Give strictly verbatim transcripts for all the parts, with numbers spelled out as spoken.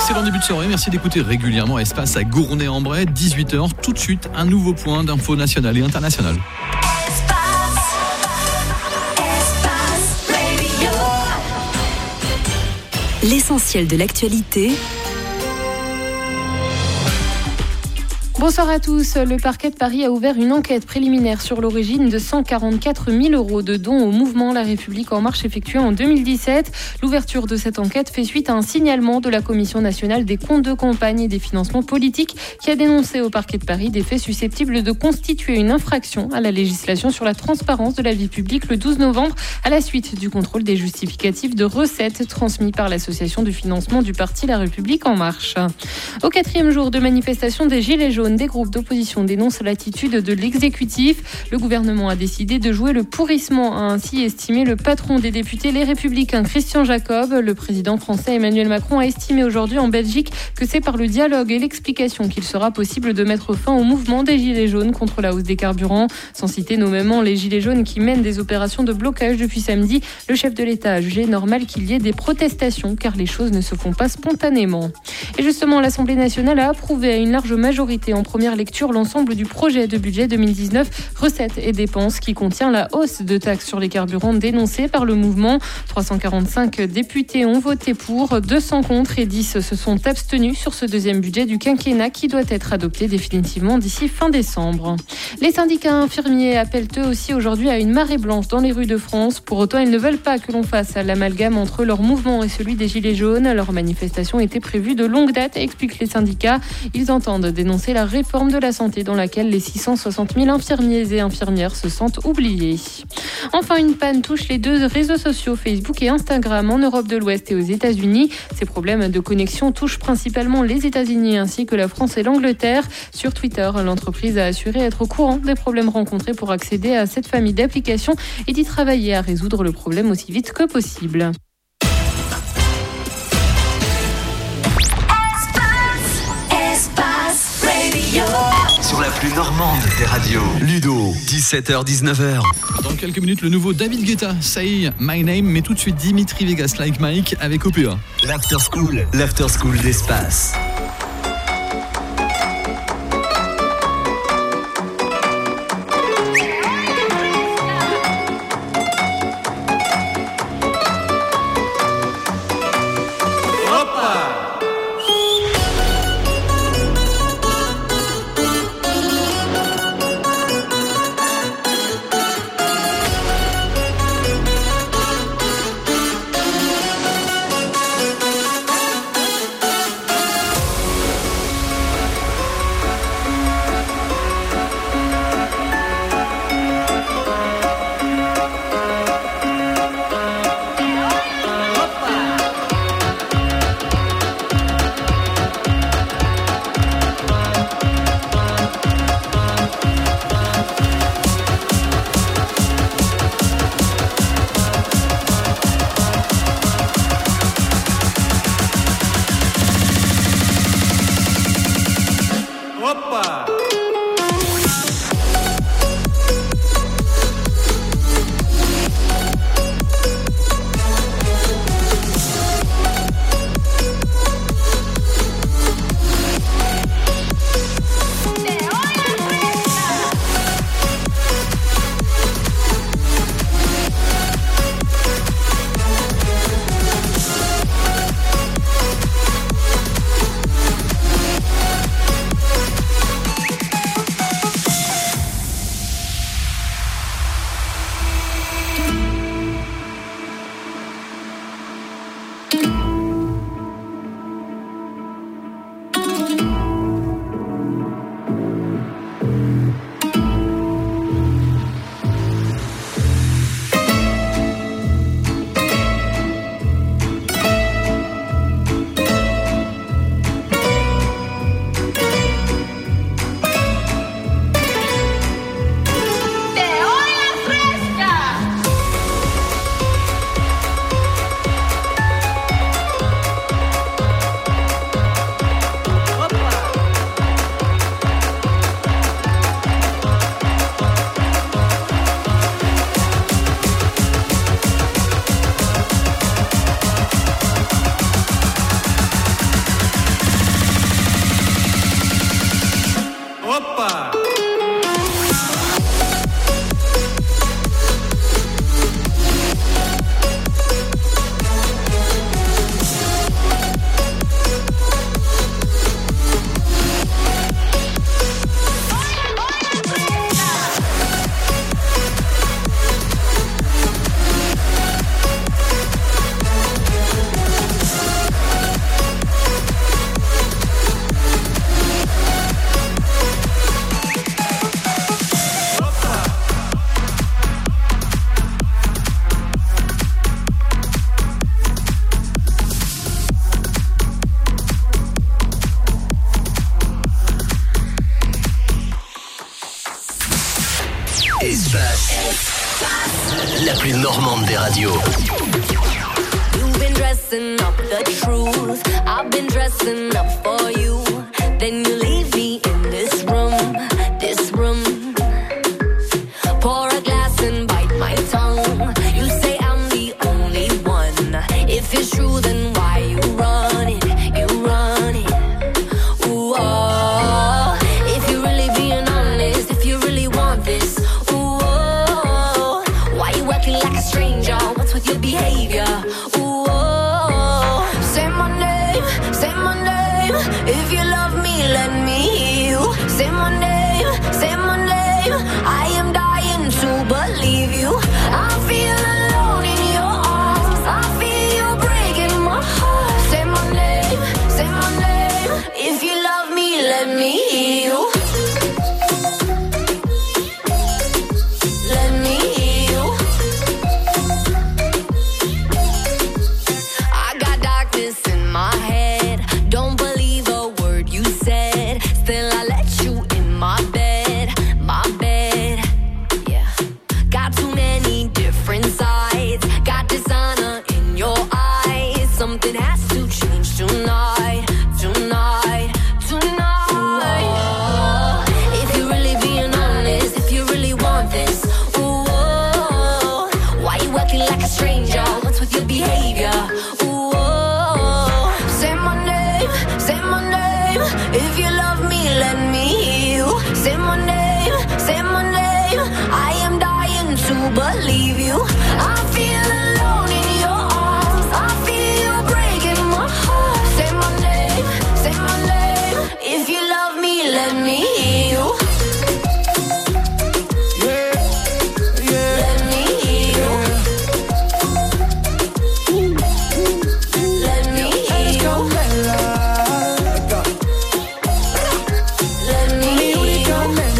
Excellent début de soirée, merci d'écouter régulièrement Espace à Gournay-en-Bray, dix-huit heures. Tout de suite, un nouveau point d'info national et international. L'essentiel de l'actualité. Bonsoir à tous. Le parquet de Paris a ouvert une enquête préliminaire sur l'origine de cent quarante-quatre mille euros de dons au mouvement La République En Marche effectué en deux mille dix-sept. L'ouverture de cette enquête fait suite à un signalement de la Commission nationale des comptes de campagne et des financements politiques qui a dénoncé au parquet de Paris des faits susceptibles de constituer une infraction à la législation sur la transparence de la vie publique le douze novembre à la suite du contrôle des justificatifs de recettes transmis par l'association de financement du parti La République En Marche. Au quatrième jour de manifestation des Gilets jaunes, des groupes d'opposition dénoncent l'attitude de l'exécutif. Le gouvernement a décidé de jouer le pourrissement, a ainsi estimé le patron des députés Les Républicains, Christian Jacob. Le président français Emmanuel Macron a estimé aujourd'hui en Belgique que c'est par le dialogue et l'explication qu'il sera possible de mettre fin au mouvement des Gilets jaunes contre la hausse des carburants. Sans citer nommément les Gilets jaunes qui mènent des opérations de blocage depuis samedi, le chef de l'État a jugé normal qu'il y ait des protestations car les choses ne se font pas spontanément. Et justement, l'Assemblée nationale a approuvé à une large majorité en première lecture l'ensemble du projet de budget deux mille dix-neuf, recettes et dépenses, qui contient la hausse de taxes sur les carburants dénoncée par le mouvement. trois cent quarante-cinq députés ont voté pour, deux cents contre et dix se sont abstenus sur ce deuxième budget du quinquennat qui doit être adopté définitivement d'ici fin décembre. Les syndicats infirmiers appellent eux aussi aujourd'hui à une marée blanche dans les rues de France. Pour autant, ils ne veulent pas que l'on fasse l'amalgame entre leur mouvement et celui des Gilets jaunes. Leur manifestation était prévue de longue date, expliquent les syndicats. Ils entendent dénoncer la réforme de la santé dans laquelle les six cent soixante mille infirmiers et infirmières se sentent oubliés. Enfin, une panne touche les deux réseaux sociaux Facebook et Instagram en Europe de l'Ouest et aux États-Unis. Ces problèmes de connexion touchent principalement les États-Unis ainsi que la France et l'Angleterre. Sur Twitter, l'entreprise a assuré être au courant des problèmes rencontrés pour accéder à cette famille d'applications et d'y travailler à résoudre le problème aussi vite que possible. Sur la plus normande des radios. Ludo, dix-sept heures dix-neuf heures. Dans quelques minutes, le nouveau David Guetta, Say My Name, mais tout de suite Dimitri Vegas Like Mike avec O P A. L'After School, l'After School d'Espace. normande des radios. You've been dressing up the truth. I've been dressing up for you. Then you leave me in this room, this room. Pour a glass and bite my tongue. You say I'm the only one. If it's true, then why you run it? You run it. Ooh, oh. If you're really being honest, if you really want this, ooh, oh. Why you acting like a stranger? What's with your behavior? Ooh, oh. Say my name, say my name. If you love me, let me hear you. Say my name, say my name. I am dying to believe you. I feel alone in your arms. I feel you breaking my heart. Say my name, say my name. If you love me, let me hear you. Let me hear you. I got darkness in my head. Don't believe a word you said. Still I let you in my bed, my bed. Yeah. Got too many different sides. Got dishonor in your eyes. Something has to change tonight, tonight, tonight. Ooh, if you're really being honest, if you really want this, ooh, why you acting like a stranger? What's with your behavior? Ooh, say my name, say my name. If you love me, let me hear you. Say my name, say my name. I am dying to believe you. I feel alone in your arms. I feel you breaking my heart. Say my name, say my name. If you love me, let me hear you. Let me hear you. Let me hear you. Let me hear you.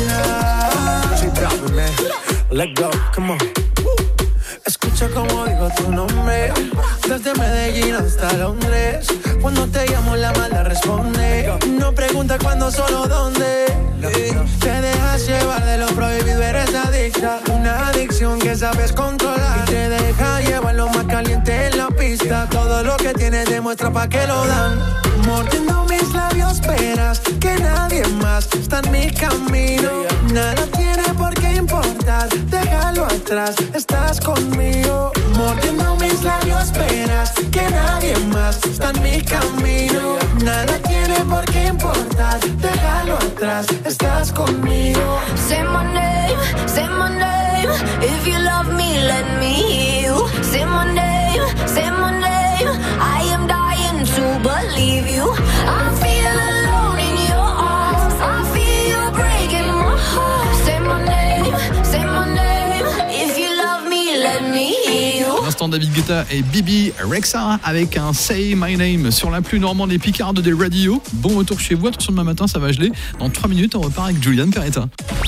Let go, come on. Escucha como digo tu nombre. Desde Medellín hasta Londres. Cuando te llamo la mala responde. No pregunta cuándo, solo dónde. Te dejas llevar de lo prohibido, eres adicta. Una adicción que sabes controlar. Y te deja llevar lo más caliente en la pista. Todo lo que tienes demuestra pa' que lo dan. Mordiendo mis labios verás que nadie más está en mi camino. Nada tiene por qué importar, déjalo atrás, estás conmigo. Mordiendo mis labios verás que nadie más está en mi camino. Nada tiene por qué importar, déjalo atrás, estás conmigo. Say my name, say my name. If you love me, let me hear you. Say my name, say my name. I am dying to believe you. I feel alone in your arms. I feel you breaking my heart. Say my name, say my name. If you love me, let me hear you. À l'instant, David Guetta et Bibi Rexha avec un Say My Name sur la plus normande des Picardes des radios. Bon retour chez vous. Attention, demain matin, ça va geler. Dans trois minutes, on repart avec Julian Peretta.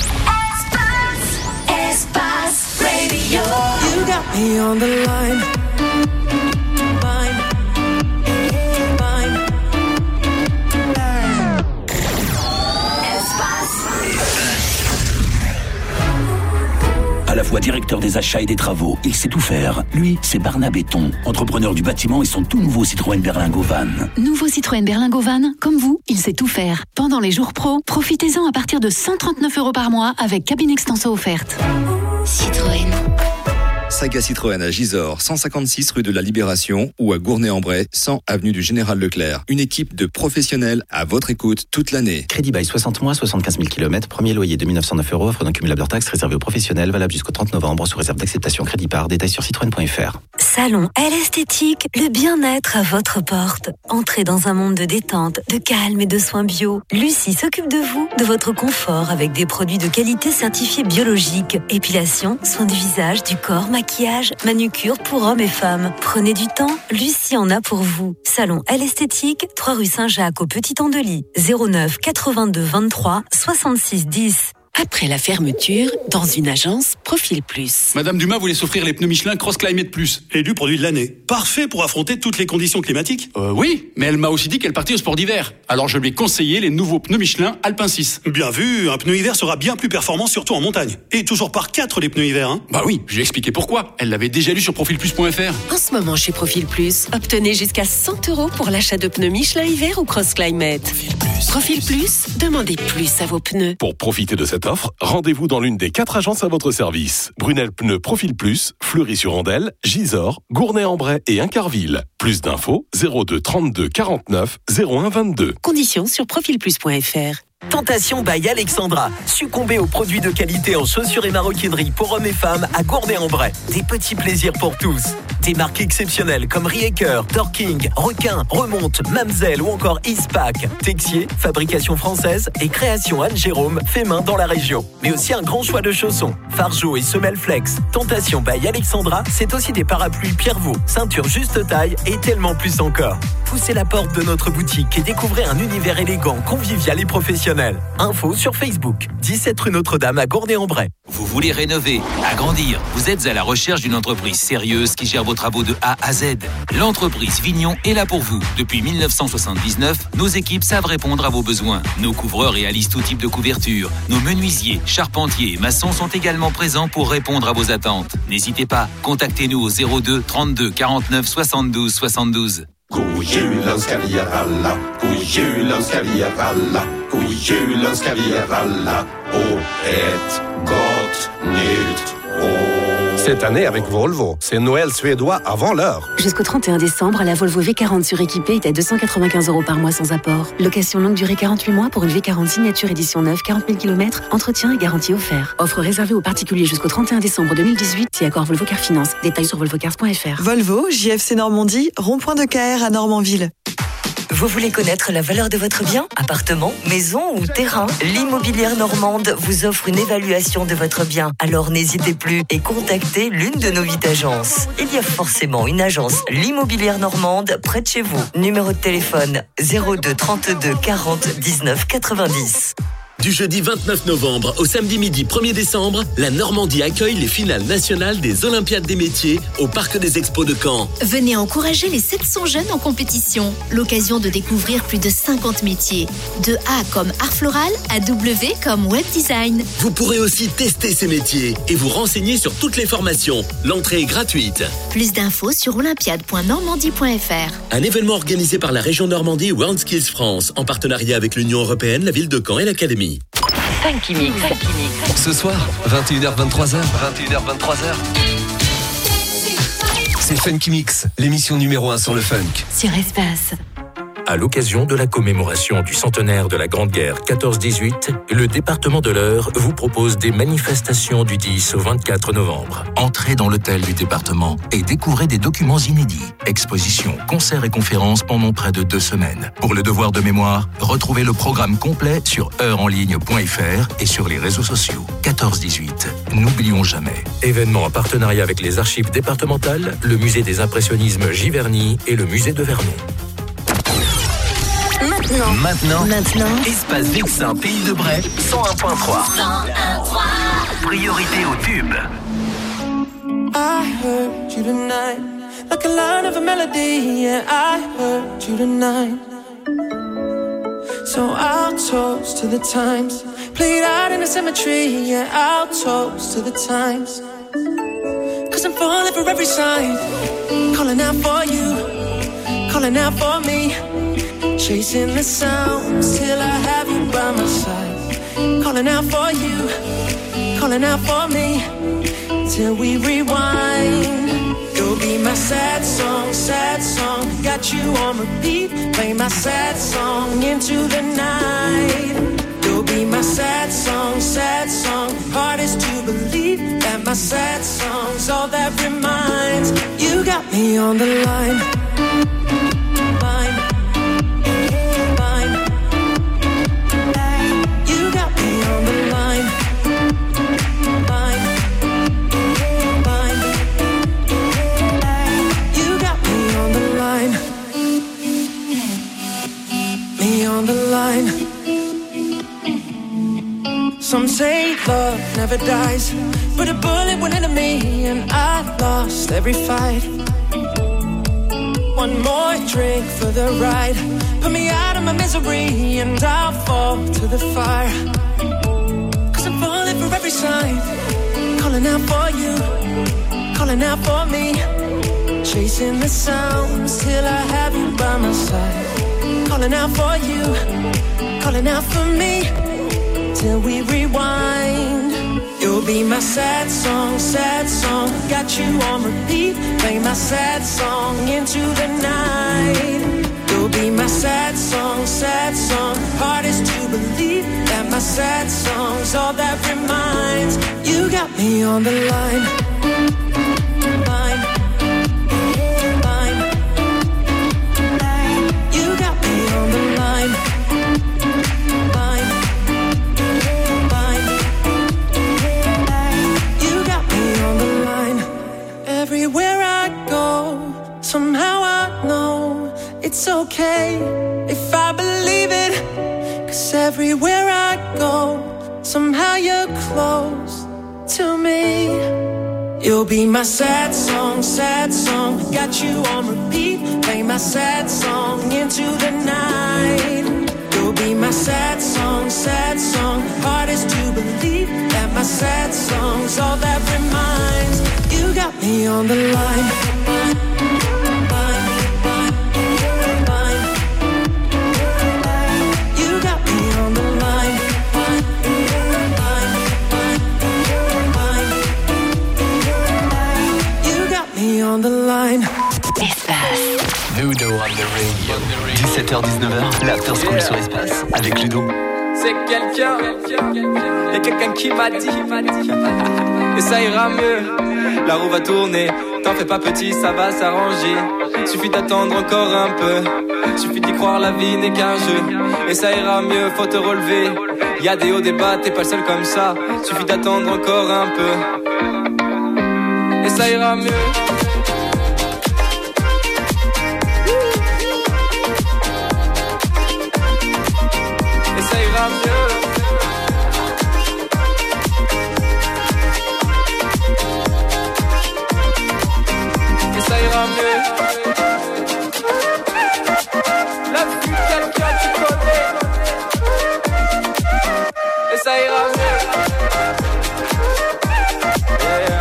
Espace Radio. You got me on the line. Fine. Fine. À la fois directeur des achats et des travaux, il sait tout faire. Lui, c'est Barna Béton, entrepreneur du bâtiment et son tout nouveau Citroën Berlingo Van. Nouveau Citroën Berlingo Van, comme vous, il sait tout faire. Pendant les jours pro, profitez-en à partir de cent trente-neuf euros par mois avec cabine extenso offerte. Citroën. Saga Citroën à Gisors, cent cinquante-six rue de la Libération ou à Gournay-en-Bray, cent avenue du Général Leclerc. Une équipe de professionnels à votre écoute toute l'année. Crédit bail soixante mois, soixante-quinze mille kilomètres, premier loyer deux mille neuf cent neuf euros, offre d'un cumulable hors taxe réservé aux professionnels, valable jusqu'au trente novembre, sous réserve d'acceptation crédit par, détails sur citroën point f r. Salon L Esthétique, le bien-être à votre porte. Entrez dans un monde de détente, de calme et de soins bio. Lucie s'occupe de vous, de votre confort, avec des produits de qualité certifiés biologiques. Épilation, soins du visage, du corps, maquillage, manucure pour hommes et femmes. Prenez du temps, Lucie en a pour vous. Salon L Esthétique, trois rue Saint-Jacques au Petit Andely, zéro neuf quatre-vingt-deux vingt-trois soixante-six dix. Après la fermeture, dans une agence Profil Plus. Madame Dumas voulait s'offrir les pneus Michelin Cross Climate Plus. Élu produit de l'année. Parfait pour affronter toutes les conditions climatiques. Euh, oui, mais elle m'a aussi dit qu'elle partait au sport d'hiver. Alors je lui ai conseillé les nouveaux pneus Michelin Alpin six. Bien vu, un pneu hiver sera bien plus performant, surtout en montagne. Et toujours par quatre les pneus hiver, hein. Bah oui, je lui ai expliqué pourquoi. Elle l'avait déjà lu sur profil plus point f r. En ce moment, chez Profil Plus, obtenez jusqu'à cent euros pour l'achat de pneus Michelin hiver ou Cross Climate. Profil Plus. Profil Plus, demandez plus à vos pneus. Pour profiter de cette offre, rendez-vous dans l'une des quatre agences à votre service. Brunel Pneus Profil Plus, Fleury-sur-Andelle, Gisors, Gournay-en-Bray et Incarville. Plus d'infos, zéro deux trente-deux quarante-neuf zéro un vingt-deux. Conditions sur profil plus point f r. Tentation by Alexandra. Succombez aux produits de qualité en chaussures et maroquinerie pour hommes et femmes à Gournay-en-Bray. Des petits plaisirs pour tous. Des marques exceptionnelles comme Rieker, Dorking, Requin, Remonte, Mamselle ou encore Eastpak. Texier, fabrication française et création Anne-Jérôme, fait main dans la région. Mais aussi un grand choix de chaussons, Fargeau et semelles Flex. Tentation by Alexandra, c'est aussi des parapluies Pierrevaux, ceintures juste taille et tellement plus encore. Poussez la porte de notre boutique et découvrez un univers élégant, convivial et professionnel. Info sur Facebook, dix-sept rue Notre-Dame à Gournay-en-Bray. Vous voulez rénover, agrandir, vous êtes à la recherche d'une entreprise sérieuse qui gère vos travaux de A à Z. L'entreprise Vignon est là pour vous. Depuis dix-neuf cent soixante-dix-neuf, nos équipes savent répondre à vos besoins. Nos couvreurs réalisent tout type de couverture. Nos menuisiers, charpentiers et maçons sont également présents pour répondre à vos attentes. N'hésitez pas, contactez-nous au zéro deux trente-deux quarante-neuf soixante-douze soixante-douze. God jul önskar vi er alla, god jul önskar vi er alla, god jul önskar vi er alla och ett gott nytt år. Cette année avec Volvo, c'est Noël suédois avant l'heure. Jusqu'au trente et un décembre, la Volvo V quarante suréquipée est à deux cent quatre-vingt-quinze euros par mois sans apport. Location longue durée quarante-huit mois pour une V quarante signature édition neuve, quarante mille kilomètres, entretien et garantie offert. Offre réservée aux particuliers jusqu'au trente et un décembre deux mille dix-huit, si accord Volvo Car Finance. Détails sur volvo cars point f r. Volvo, J F C Normandie, rond-point de K R à Normandville. Vous voulez connaître la valeur de votre bien? Appartement, maison ou terrain? L'Immobilière Normande vous offre une évaluation de votre bien. Alors n'hésitez plus et contactez l'une de nos huit agences. Il y a forcément une agence L'Immobilière Normande près de chez vous. Numéro de téléphone zéro deux trente-deux quarante dix-neuf quatre-vingt-dix. Du jeudi vingt-neuf novembre au samedi midi premier décembre, la Normandie accueille les finales nationales des Olympiades des métiers au Parc des Expos de Caen. Venez encourager les sept cents jeunes en compétition. L'occasion de découvrir plus de cinquante métiers. De A comme art floral à W comme web design. Vous pourrez aussi tester ces métiers et vous renseigner sur toutes les formations. L'entrée est gratuite. Plus d'infos sur olympiade point normandie point f r. Un événement organisé par la région Normandie World Skills France en partenariat avec l'Union Européenne, la ville de Caen et l'Académie. Funky Mix. Ce soir, vingt et une heures vingt-trois heures. vingt et une heures vingt-trois heures. C'est Funky Mix, l'émission numéro un sur le funk. Sur Espace. À l'occasion de la commémoration du centenaire de la Grande Guerre quatorze dix-huit, le département de l'Eure vous propose des manifestations du dix au vingt-quatre novembre. Entrez dans l'hôtel du département et découvrez des documents inédits. Expositions, concerts et conférences pendant près de deux semaines. Pour le devoir de mémoire, retrouvez le programme complet sur heure en ligne point f r et sur les réseaux sociaux. quatorze dix-huit, n'oublions jamais. Événement en partenariat avec les archives départementales, le musée des impressionnismes Giverny et le musée de Vernon. Maintenant. Maintenant. Maintenant. Espace Vexin, Pays de Bray, cent un point trois. cent un point trois. Priorité au tube. I heard you tonight, like a line of a melody. Yeah, I heard you tonight. So I'll toast to the times played out in the cemetery. Yeah, I'll toast to the times. Cause I'm falling for every sign, calling out for you, calling out for me. Chasing the sounds till I have you by my side. Calling out for you, calling out for me. Till we rewind. You'll be my sad song, sad song. Got you on repeat. Play my sad song into the night. You'll be my sad song, sad song. Hardest to believe that my sad song's all that reminds. You got me on the line. Some say love never dies, but a bullet went into me and I lost every fight. One more drink for the ride, put me out of my misery and I'll fall to the fire. Cause I'm falling for every sign, calling out for you, calling out for me. Chasing the sounds till I have you by my side. Calling out for you, calling out for me. Till we rewind. You'll be my sad song, sad song. Got you on repeat. Play my sad song into the night. You'll be my sad song, sad song. Hardest to believe that my sad song's all that reminds. You got me on the line. Line. Line. You got me on the line. Everywhere I go, somehow I know it's okay if I believe it. Cause everywhere I go, somehow you're close to me. You'll be my sad song, sad song. Got you on repeat, play my sad song into the night. You'll be my sad song, sad song. Hardest to believe that my sad song's all that reminds. You got me on the line. You got me on the line. You got me on the line. Espace. Ludo on the radio. dix-sept heures dix-neuf heures, l'after school yeah. Sur Espace avec Ludo. C'est quelqu'un, y'a quelqu'un qui m'a dit et ça ira mieux. La roue va tourner, t'en fais pas petit, ça va s'arranger. Suffit d'attendre encore un peu, suffit d'y croire, la vie n'est qu'un jeu. Et ça ira mieux, faut te relever. Y'a des hauts, des bas, t'es pas le seul comme ça. Suffit d'attendre encore un peu, et ça ira mieux. Et ça ira mieux. Ça ira mieux. La vue, quelqu'un tu connais. Et ça ira mieux. Yeah.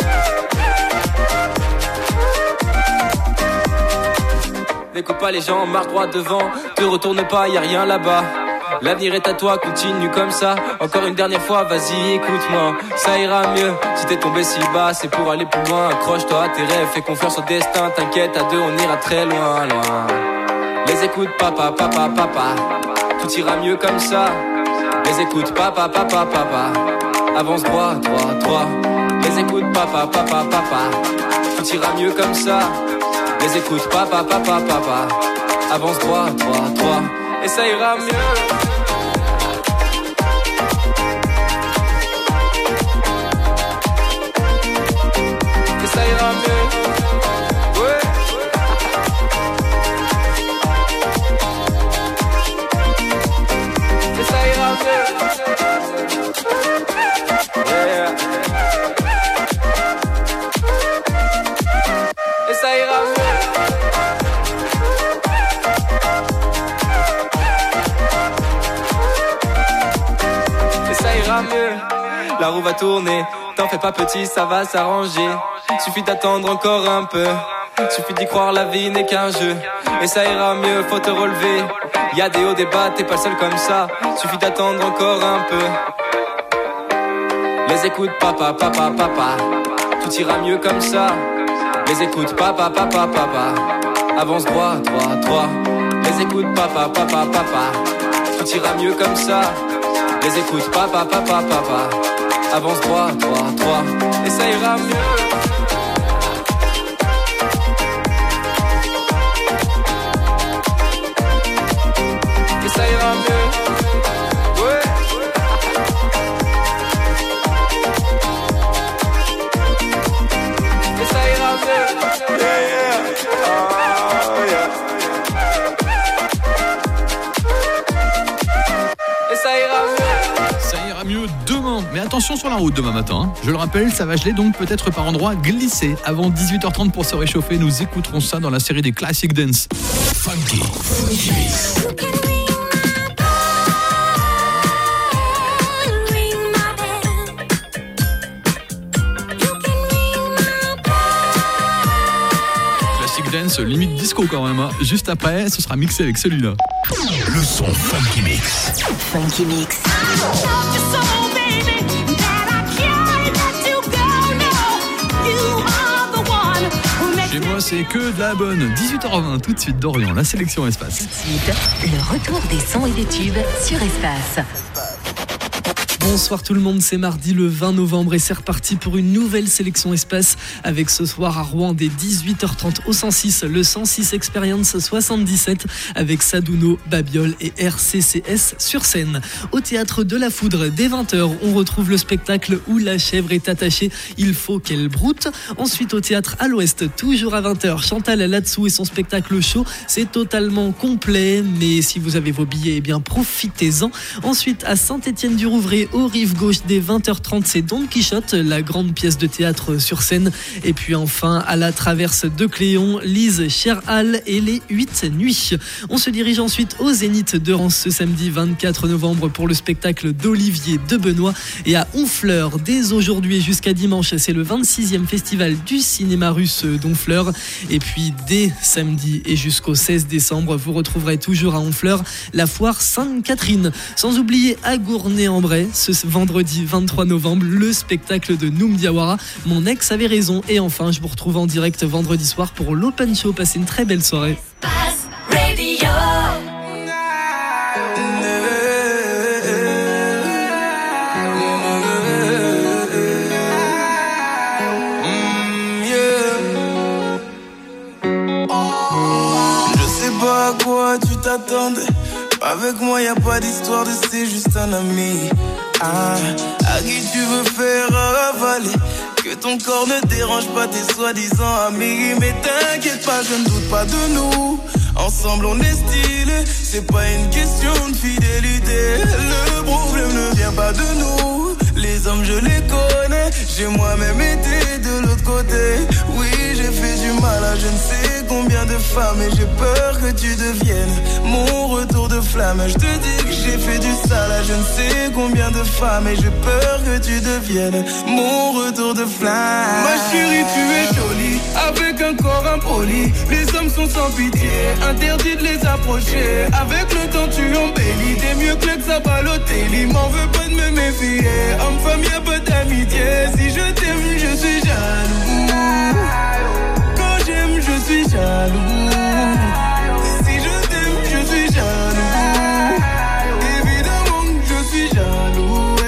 N'écoute pas les gens, marche droit devant. Te retourne pas, y a rien là-bas. L'avenir est à toi, continue comme ça. Encore une dernière fois, vas-y, écoute-moi. Ça ira mieux, si t'es tombé si bas, c'est pour aller plus loin. Accroche-toi à tes rêves, fais confiance au destin. T'inquiète, à deux, on ira très loin, loin. Les écoute, papa, papa, papa. Tout ira mieux comme ça. Les écoute, papa, papa, papa. Avance droit, droit, droit. Les écoute, papa, papa, papa. Tout ira mieux comme ça. Les écoute, papa, papa, papa. Avance droit, droit, droit. Et ça ira mieux. Et ça ira mieux. Ouais. Et ça ira mieux. Yeah. Et ça ira mieux. Mieux. La roue va tourner, t'en fais pas petit, ça va s'arranger. Suffit d'attendre encore un peu, suffit d'y croire, la vie n'est qu'un jeu. Et ça ira mieux, faut te relever. Y'a des hauts, des bas, t'es pas le seul comme ça. Suffit d'attendre encore un peu. Les écoute, papa, papa, papa. Tout ira mieux comme ça. Les écoute, papa, papa, papa. Avance droit, droit, droit. Les écoute, papa, papa, papa. Tout ira mieux comme ça. Les écoute, papa, papa, papa. Avance droit, droit, droit. Et ça ira mieux. Et ça ira mieux. Ouais. Et ça ira mieux. Yeah, yeah. Oh, yeah. Et ça ira mieux. Ça ira mieux attention sur la route demain matin. Hein. Je le rappelle, ça va geler donc peut-être par endroits glisser. Avant dix-huit heures trente pour se réchauffer, nous écouterons ça dans la série des Classic Dance. Funky. Funky Mix. Dance, limite disco quand même. Hein. Juste après, ce sera mixé avec celui-là. Le son Funky Mix. Funky Mix. Chez moi, c'est que de la bonne. dix-huit heures vingt, tout de suite d'Orient, la sélection Espace. Tout de suite, le retour des sons et des tubes sur Espace. Bonsoir tout le monde, c'est mardi le vingt novembre et c'est reparti pour une nouvelle sélection Espace avec ce soir à Rouen dès dix-huit heures trente au cent six, le cent six Experience soixante-dix-sept avec Sadouno, Babiol et R C C S sur scène. Au Théâtre de la Foudre, dès vingt heures, on retrouve le spectacle où la chèvre est attachée, il faut qu'elle broute. Ensuite au Théâtre à l'Ouest, toujours à vingt heures, Chantal Latsou et son spectacle show, c'est totalement complet, mais si vous avez vos billets, eh bien profitez-en. Ensuite à Saint-Étienne-du-Rouvray, aux rives gauche dès vingt heures trente, c'est Don Quichotte, la grande pièce de théâtre sur scène. Et puis enfin, à la Traverse de Cléon, Lise Cherhal et les huit nuits. On se dirige ensuite au Zénith de Reims ce samedi vingt-quatre novembre pour le spectacle d'Olivier de Benoît. Et à Honfleur, dès aujourd'hui jusqu'à dimanche, c'est le vingt-sixième festival du cinéma russe d'Honfleur. Et puis dès samedi et jusqu'au seize décembre, vous retrouverez toujours à Honfleur la foire Sainte-Catherine. Sans oublier à Gournay-en-Bray, ce vendredi vingt-trois novembre, le spectacle de Noum Diawara, Mon ex avait raison. Et enfin, je vous retrouve en direct vendredi soir pour l'Open Show. Passez une très belle soirée. Je sais pas à quoi tu t'attendais. Avec moi y a pas d'histoire de c'est juste un ami. Ah, à qui tu veux faire avaler? Que ton corps ne dérange pas tes soi-disant amis. Mais t'inquiète pas, je ne doute pas de nous. Ensemble on est stylé, c'est pas une question de fidélité. Le problème ne vient pas de nous. Les hommes je les connais, j'ai moi-même été de l'autre côté. Oui, j'ai fait du mal à je ne sais combien de femmes. Et j'ai peur que tu deviennes mon retour de flamme. Je te dis que j'ai fait du sale à je ne sais combien de femmes. Et j'ai peur que tu deviennes mon retour de flamme. Ma chérie, tu es jolie, avec un corps impoli. Les hommes sont sans pitié, interdit de les approcher. Avec le temps tu embellis, t'es mieux que l'ex à Balotelli. M'en veux pas de me méfier, homme-femme y'a pas d'amitié. Si je t'aime je suis jaloux, quand j'aime je suis jaloux. Si je t'aime je suis jaloux, évidemment que je suis jaloux.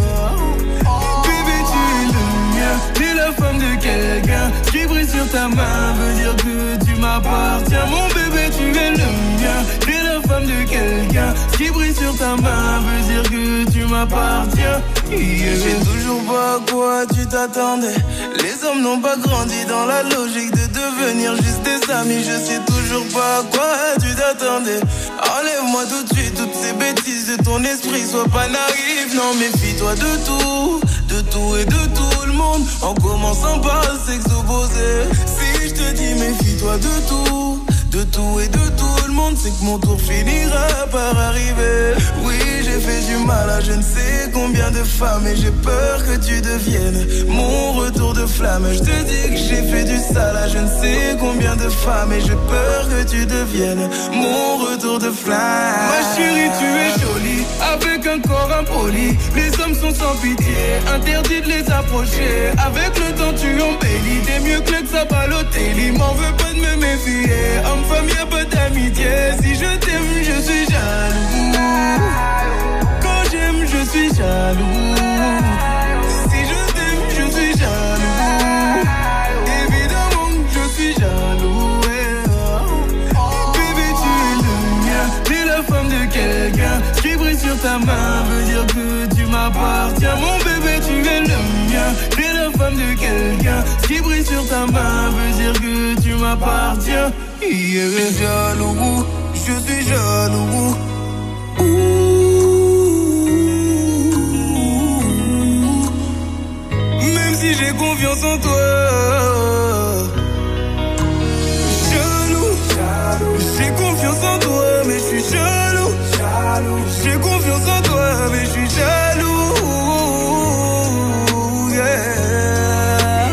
Bébé tu es le mien, t'es la femme de quelqu'un. Qui brille sur ta main veut dire que tu m'appartiens. Mon bébé tu es le mien, t'es la femme de quelqu'un. Qui brille sur ta main veut dire que tu m'appartiens. Yeah. Je sais toujours pas à quoi tu t'attendais. Les hommes n'ont pas grandi dans la logique de devenir juste des amis. Je sais toujours pas à quoi tu t'attendais. Enlève-moi tout de suite toutes ces bêtises de ton esprit. Sois pas naïf, non méfie-toi de tout, de tout et de tout le monde. En commençant par s'exposer. Si je te dis méfie-toi de tout, de tout et de tout le monde, c'est que mon tour finira par arriver. Oui, j'ai fait du mal à je ne sais combien de femmes. Et j'ai peur que tu deviennes mon retour de flamme. Je te dis que j'ai fait du sale à je ne sais combien de femmes. Et j'ai peur que tu deviennes mon retour de flamme. Ma chérie, tu es jolie, avec un corps impoli. Les hommes sont sans pitié, interdit de les approcher. Avec le temps tu embellis, t'es mieux que l'ex à Balotelli. M'en veux pas de me méfier, homme-femme y'a pas d'amitié. Si je t'aime je suis jaloux, quand j'aime je suis jaloux. Si je t'aime je suis jaloux, évidemment que je suis jaloux. Bébé tu es le mien, t'es la femme de quelqu'un. Qui brille sur ta main veut dire que tu m'appartiens. Mon bébé tu es le mien, t'es la femme de quelqu'un. Qui brille sur ta main veut dire que tu m'appartiens. Yeah. Je suis jaloux, je suis jaloux. Ouh. confiance en toi. Jaloux, j'ai confiance en toi, mais je suis jaloux. J'ai confiance en toi, mais je suis jaloux. Yeah.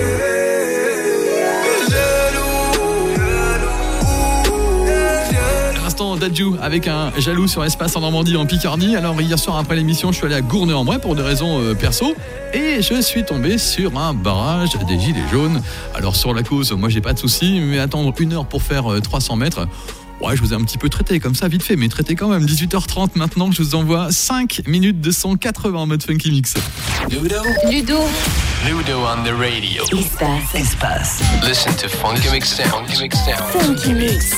À l'instant, Dadju avec un jaloux sur Espace en Normandie en Picardie. Alors hier soir après l'émission, je suis allé à Gournay-en-Bray pour des raisons euh, perso et je suis tombé sur un barrage des Gilets jaunes. Alors sur la cause, moi j'ai pas de soucis, mais attendre une heure pour faire euh, trois cents mètres. Ouais, je vous ai un petit peu traité comme ça, vite fait, mais traité quand même. dix-huit heures trente maintenant, je vous envoie cinq minutes deux cent quatre-vingts en mode Funky Mix. Ludo. Ludo. Ludo on the radio. Espace. Espace. Listen to Funky Mix Sound. Funky Mix Sound. Funky Mix.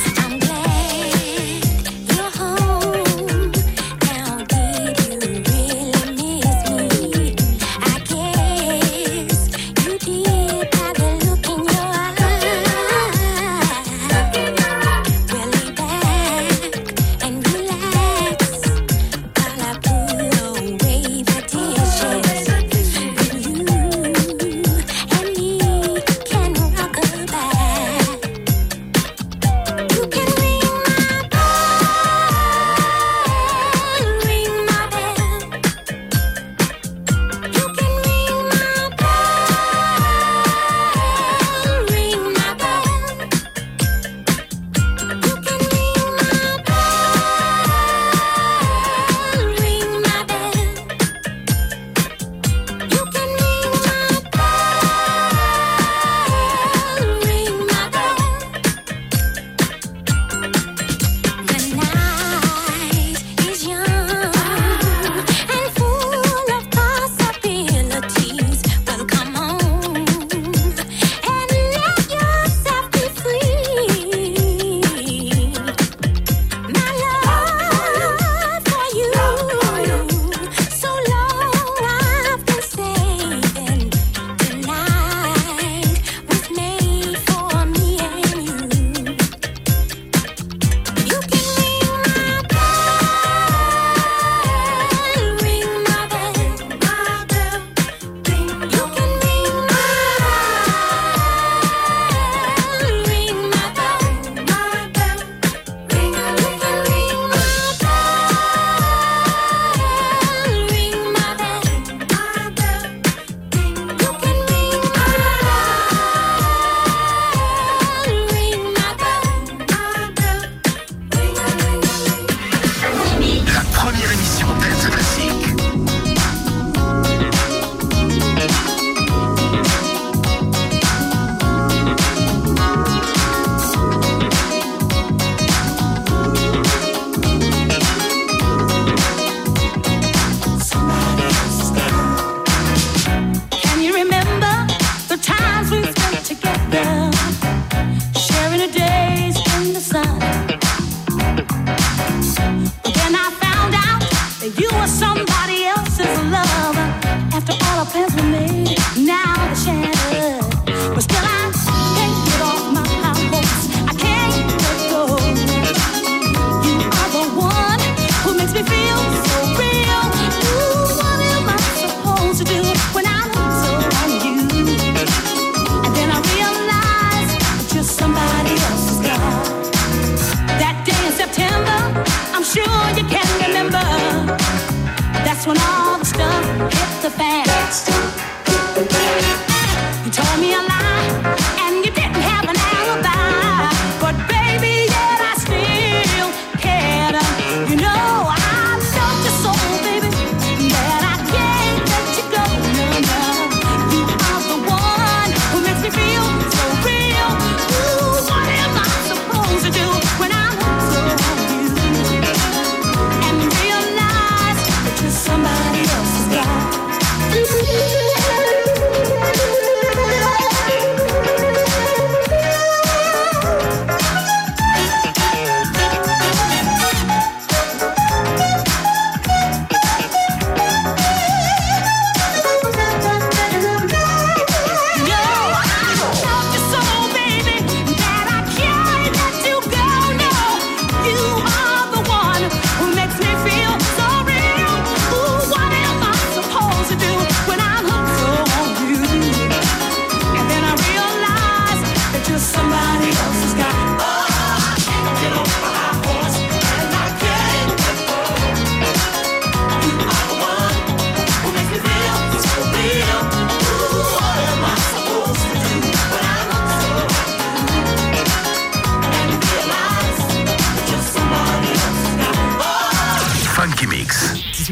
Somebody else's guy.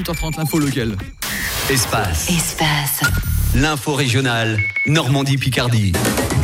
dix-huit heures trente, l'info locale. Espace. Espace. L'info régionale. Normandie-Picardie.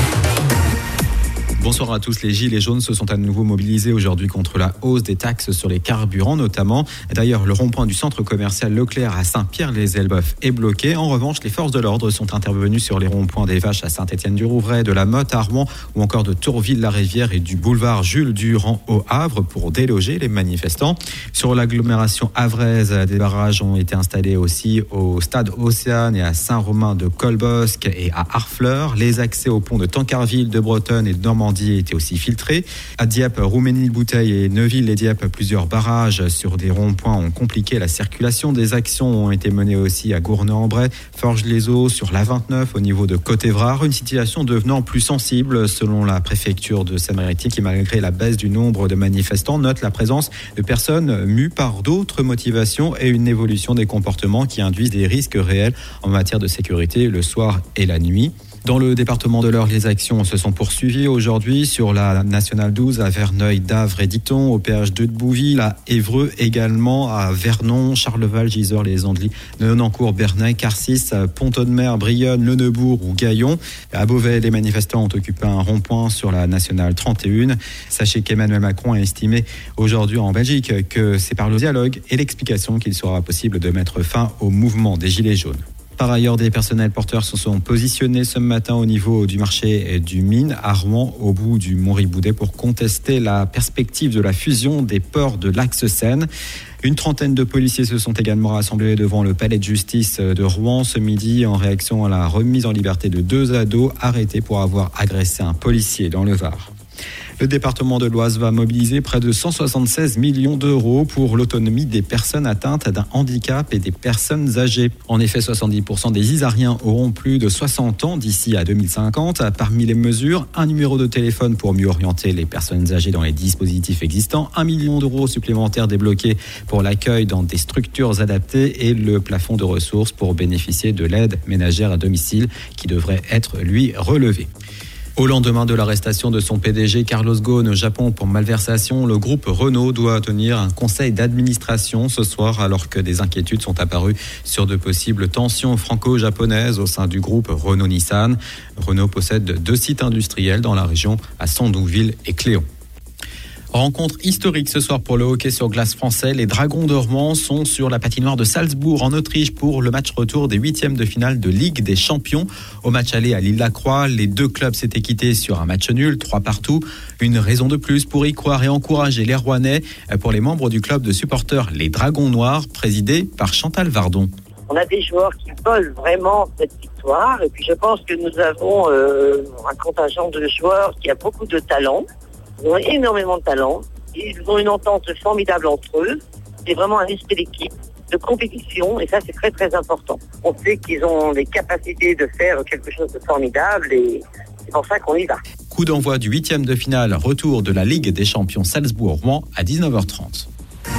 Bonsoir à tous. Les Gilets jaunes se sont à nouveau mobilisés aujourd'hui contre la hausse des taxes sur les carburants notamment. D'ailleurs, le rond-point du centre commercial Leclerc à Saint-Pierre-les-Elbeuf est bloqué. En revanche, les forces de l'ordre sont intervenues sur les ronds-points des Vaches à Saint-Étienne-du-Rouvray, de la Motte à Rouen ou encore de Tourville-la-Rivière et du boulevard Jules-Durand au Havre pour déloger les manifestants. Sur l'agglomération havraise, des barrages ont été installés aussi au stade Océane et à Saint-Romain-de-Colbosc et à Harfleur. Les accès aux ponts de Tancarville, de Bretonne et de Normandie était aussi filtré. À Dieppe, Rouménil-Bouteille et Neuville-les-Dieppe, plusieurs barrages sur des ronds-points ont compliqué la circulation. Des actions ont été menées aussi à Gournay-en-Bray, Forges-les-Eaux, sur l'A vingt-neuf au niveau de Côte-Évrard. Une situation devenant plus sensible selon la préfecture de Seine-Maritime qui, malgré la baisse du nombre de manifestants, note la présence de personnes mues par d'autres motivations et une évolution des comportements qui induisent des risques réels en matière de sécurité le soir et la nuit. Dans le département de l'Eure, les actions se sont poursuivies aujourd'hui sur la nationale douze à Verneuil, Davre et Diton, au péage de Bouville, à Évreux également, à Vernon, Charleval, Gisors, les Andelys, Nonancourt, Bernay, Carcis, Pont-de-Mer, Brionne, Le Neubourg ou Gaillon. À Beauvais, les manifestants ont occupé un rond-point sur la nationale trente et un. Sachez qu'Emmanuel Macron a estimé aujourd'hui en Belgique que c'est par le dialogue et l'explication qu'il sera possible de mettre fin au mouvement des Gilets jaunes. Par ailleurs, des personnels porteurs se sont positionnés ce matin au niveau du marché du Mine à Rouen, au bout du Mont-Riboudet, pour contester la perspective de la fusion des ports de l'Axe Seine. Une trentaine de policiers se sont également rassemblés devant le palais de justice de Rouen ce midi en réaction à la remise en liberté de deux ados arrêtés pour avoir agressé un policier dans le Var. Le département de l'Oise va mobiliser près de cent soixante-seize millions d'euros pour l'autonomie des personnes atteintes d'un handicap et des personnes âgées. En effet, soixante-dix pour cent des Isariens auront plus de soixante ans d'ici à deux mille cinquante. Parmi les mesures, un numéro de téléphone pour mieux orienter les personnes âgées dans les dispositifs existants, un million d'euros supplémentaires débloqués pour l'accueil dans des structures adaptées et le plafond de ressources pour bénéficier de l'aide ménagère à domicile qui devrait être, lui, relevé. Au lendemain de l'arrestation de son P D G Carlos Ghosn au Japon pour malversation, le groupe Renault doit tenir un conseil d'administration ce soir alors que des inquiétudes sont apparues sur de possibles tensions franco-japonaises au sein du groupe Renault-Nissan. Renault possède deux sites industriels dans la région à Sandouville et Cléon. Rencontre historique ce soir pour le hockey sur glace français. Les Dragons de Rouen sont sur la patinoire de Salzbourg en Autriche pour le match retour des huitièmes de finale de Ligue des Champions. Au match aller à Lille-la-Croix, les deux clubs s'étaient quittés sur un match nul, trois partout. Une raison de plus pour y croire et encourager les Rouennais pour les membres du club de supporters Les Dragons Noirs, présidé par Chantal Vardon. On a des joueurs qui veulent vraiment cette victoire et puis je pense que nous avons euh, un contingent de joueurs qui a beaucoup de talent. Ils ont énormément de talent, ils ont une entente formidable entre eux, c'est vraiment un esprit d'équipe, de compétition, et ça c'est très très important. On sait qu'ils ont les capacités de faire quelque chose de formidable et c'est pour ça qu'on y va. Coup d'envoi du huitième de finale, retour de la Ligue des Champions Salzbourg-Rouen à dix-neuf heures trente.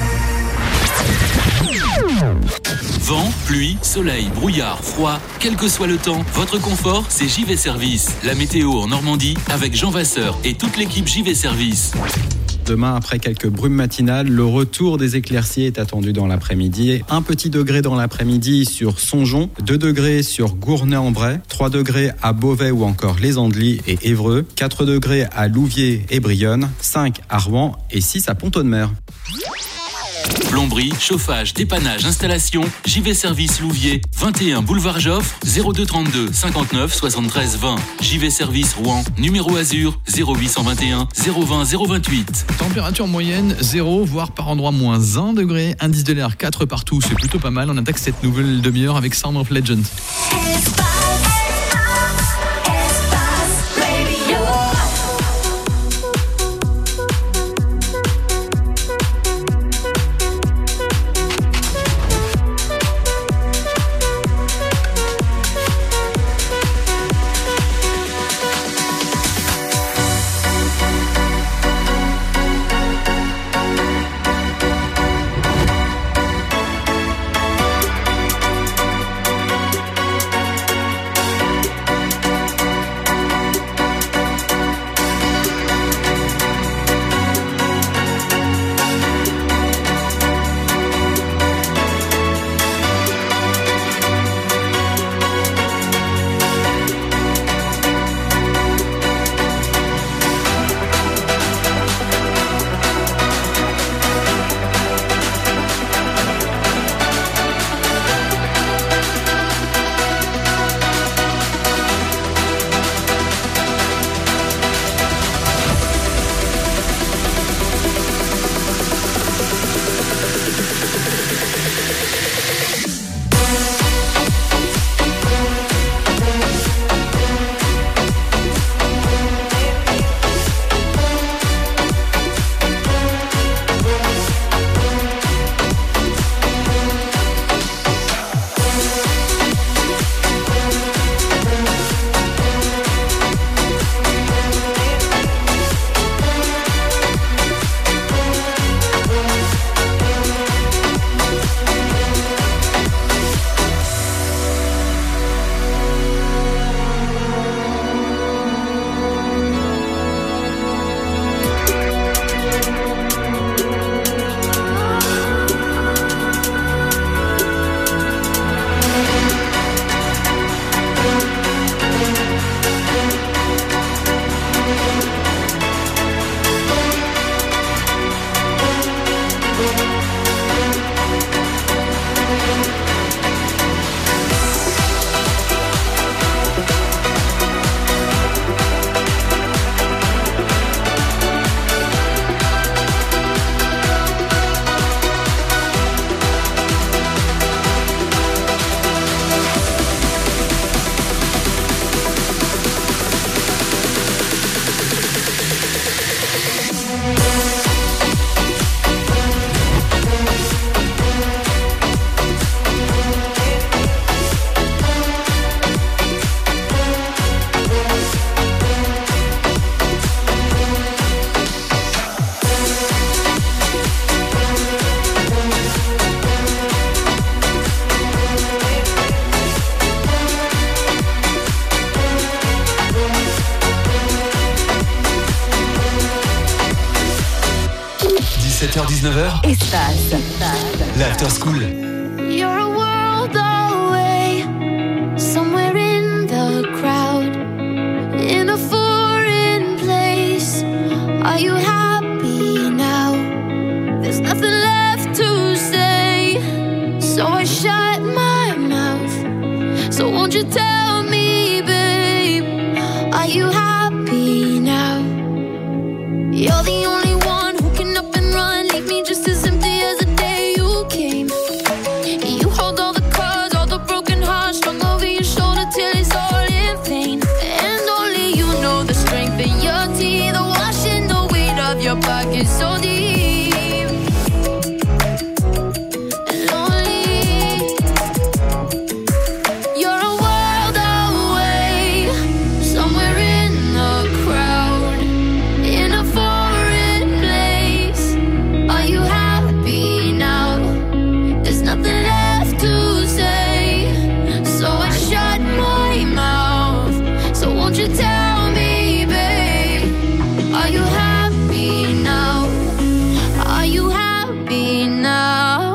Vent, pluie, soleil, brouillard, froid, quel que soit le temps, votre confort, c'est J V Service. La météo en Normandie avec Jean Vasseur et toute l'équipe J V Service. Demain, après quelques brumes matinales, le retour des éclaircies est attendu dans l'après-midi. Un petit degré dans l'après-midi sur Songeon, deux degrés sur Gournay-en-Bray, trois degrés à Beauvais ou encore les Andelys et Évreux, quatre degrés à Louviers et Brionne, cinq à Rouen et six à Pont-de-Mer. Plomberie, chauffage, dépannage, installation, J V Service Louviers, vingt et un boulevard Joffre, zéro deux trente-deux cinquante-neuf soixante-treize vingt. J V Service Rouen, numéro Azur, zéro huit cent vingt et un zéro vingt zéro vingt-huit. Température moyenne zéro, voire par endroit moins un degré. Indice de l'air quatre partout, c'est plutôt pas mal. On attaque cette nouvelle demi-heure avec Sound of Legend. dix-sept heures dix-neuf heures. Espace. L'After School. You're a world away, somewhere in the crowd, in a foreign place. Are you happy now? There's nothing left to say, so I shut my mouth. So won't you tell me, babe, are you happy now? You're the only one who can up and run, leave me just as empty as the day you came. You hold all the cards, all the broken hearts, strung over your shoulder till it's all in vain. And only you know the strength in your teeth, the washing the weight of your pockets so deep. And only you're a world away, somewhere in the crowd, in a foreign place. Are you happy now? There's nothing left to say, so I shut my mouth. So won't you tell me, babe, are you happy now? Are you happy now?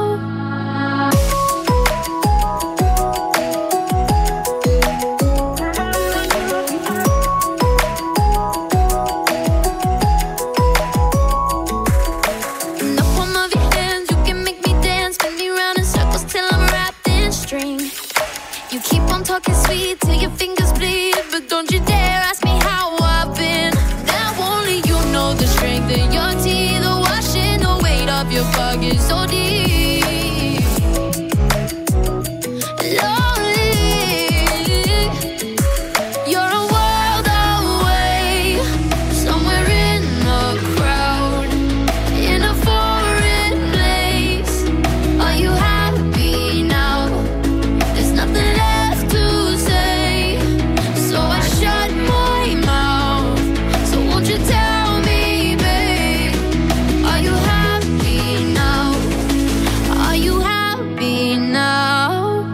And up on my hands, you can make me dance, spin me round in circles till I'm wrapped in string. You keep on talking sweet till your fingers bleed, but don't you dare ask me how I've been. Now only you know the strength in your teeth, the washing the weight of your pockets so deep. Lonely, you're a world away, somewhere in the crowd, in a foreign place. Are you happy now? There's nothing left to say, so I shut my mouth. So won't you tell me, babe, are you happy now? Are you happy now?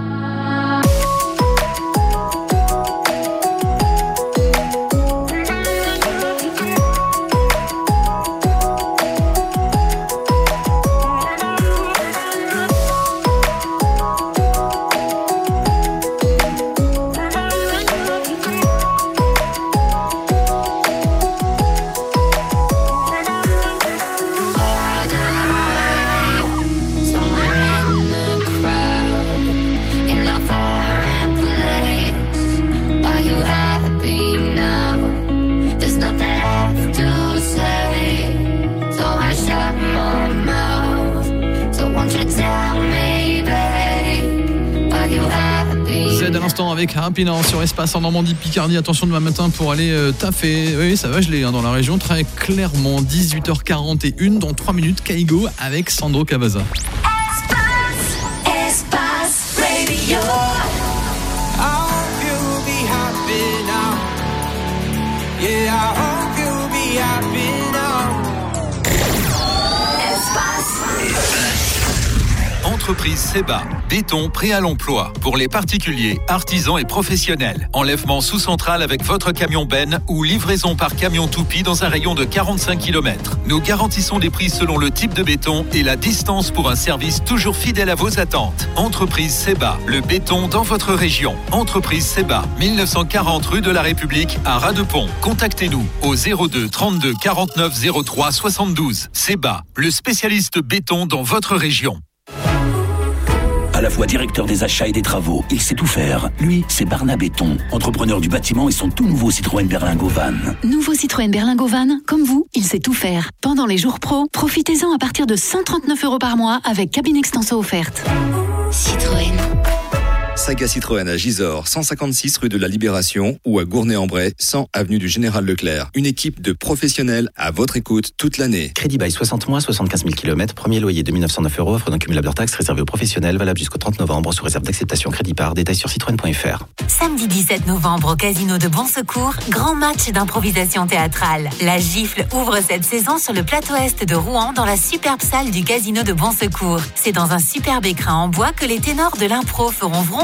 Z à l'instant avec Happy Now sur Espace en Normandie Picardie. Attention demain matin pour aller euh, taffer. Oui, ça va geler hein, dans la région très clairement. dix-huit heures quarante et une dans trois minutes. Kaigo avec Sandro Cavazza. Espace Radio. I hope you'll be happy now. Yeah, I hope you'll be happy now. Entreprise Seba, béton prêt à l'emploi pour les particuliers, artisans et professionnels. Enlèvement sous centrale avec votre camion Ben ou livraison par camion Toupie dans un rayon de quarante-cinq kilomètres. Nous garantissons des prix selon le type de béton et la distance pour un service toujours fidèle à vos attentes. Entreprise Seba, le béton dans votre région. Entreprise Seba, mille neuf cent quarante rue de la République à Radepont. Contactez-nous au zéro deux trente-deux quarante-neuf zéro trois soixante-douze. Seba, le spécialiste béton dans votre région. À la fois directeur des achats et des travaux, il sait tout faire. Lui, c'est Barna Béton, entrepreneur du bâtiment et son tout nouveau Citroën Berlingo Van. Nouveau Citroën Berlingo Van, comme vous, il sait tout faire. Pendant les jours pro, profitez-en à partir de cent trente-neuf euros par mois avec cabine extenso offerte. Citroën. Saga Citroën à Gisors, cent cinquante-six rue de la Libération ou à Gournay-en-Bray, cent avenue du Général Leclerc. Une équipe de professionnels à votre écoute toute l'année. Crédit bail soixante mois, soixante-quinze mille kilomètres, premier loyer deux mille neuf cent neuf euros, offre d'un cumulable hors taxe réservé aux professionnels, valable jusqu'au trente novembre sous réserve d'acceptation crédit par. Détails sur citroën point f r. Samedi dix-sept novembre au Casino de Bon Secours, grand match d'improvisation théâtrale. La Gifle ouvre cette saison sur le plateau est de Rouen dans la superbe salle du Casino de Bon Secours. C'est dans un superbe écrin en bois que les ténors de l'impro feront vrombir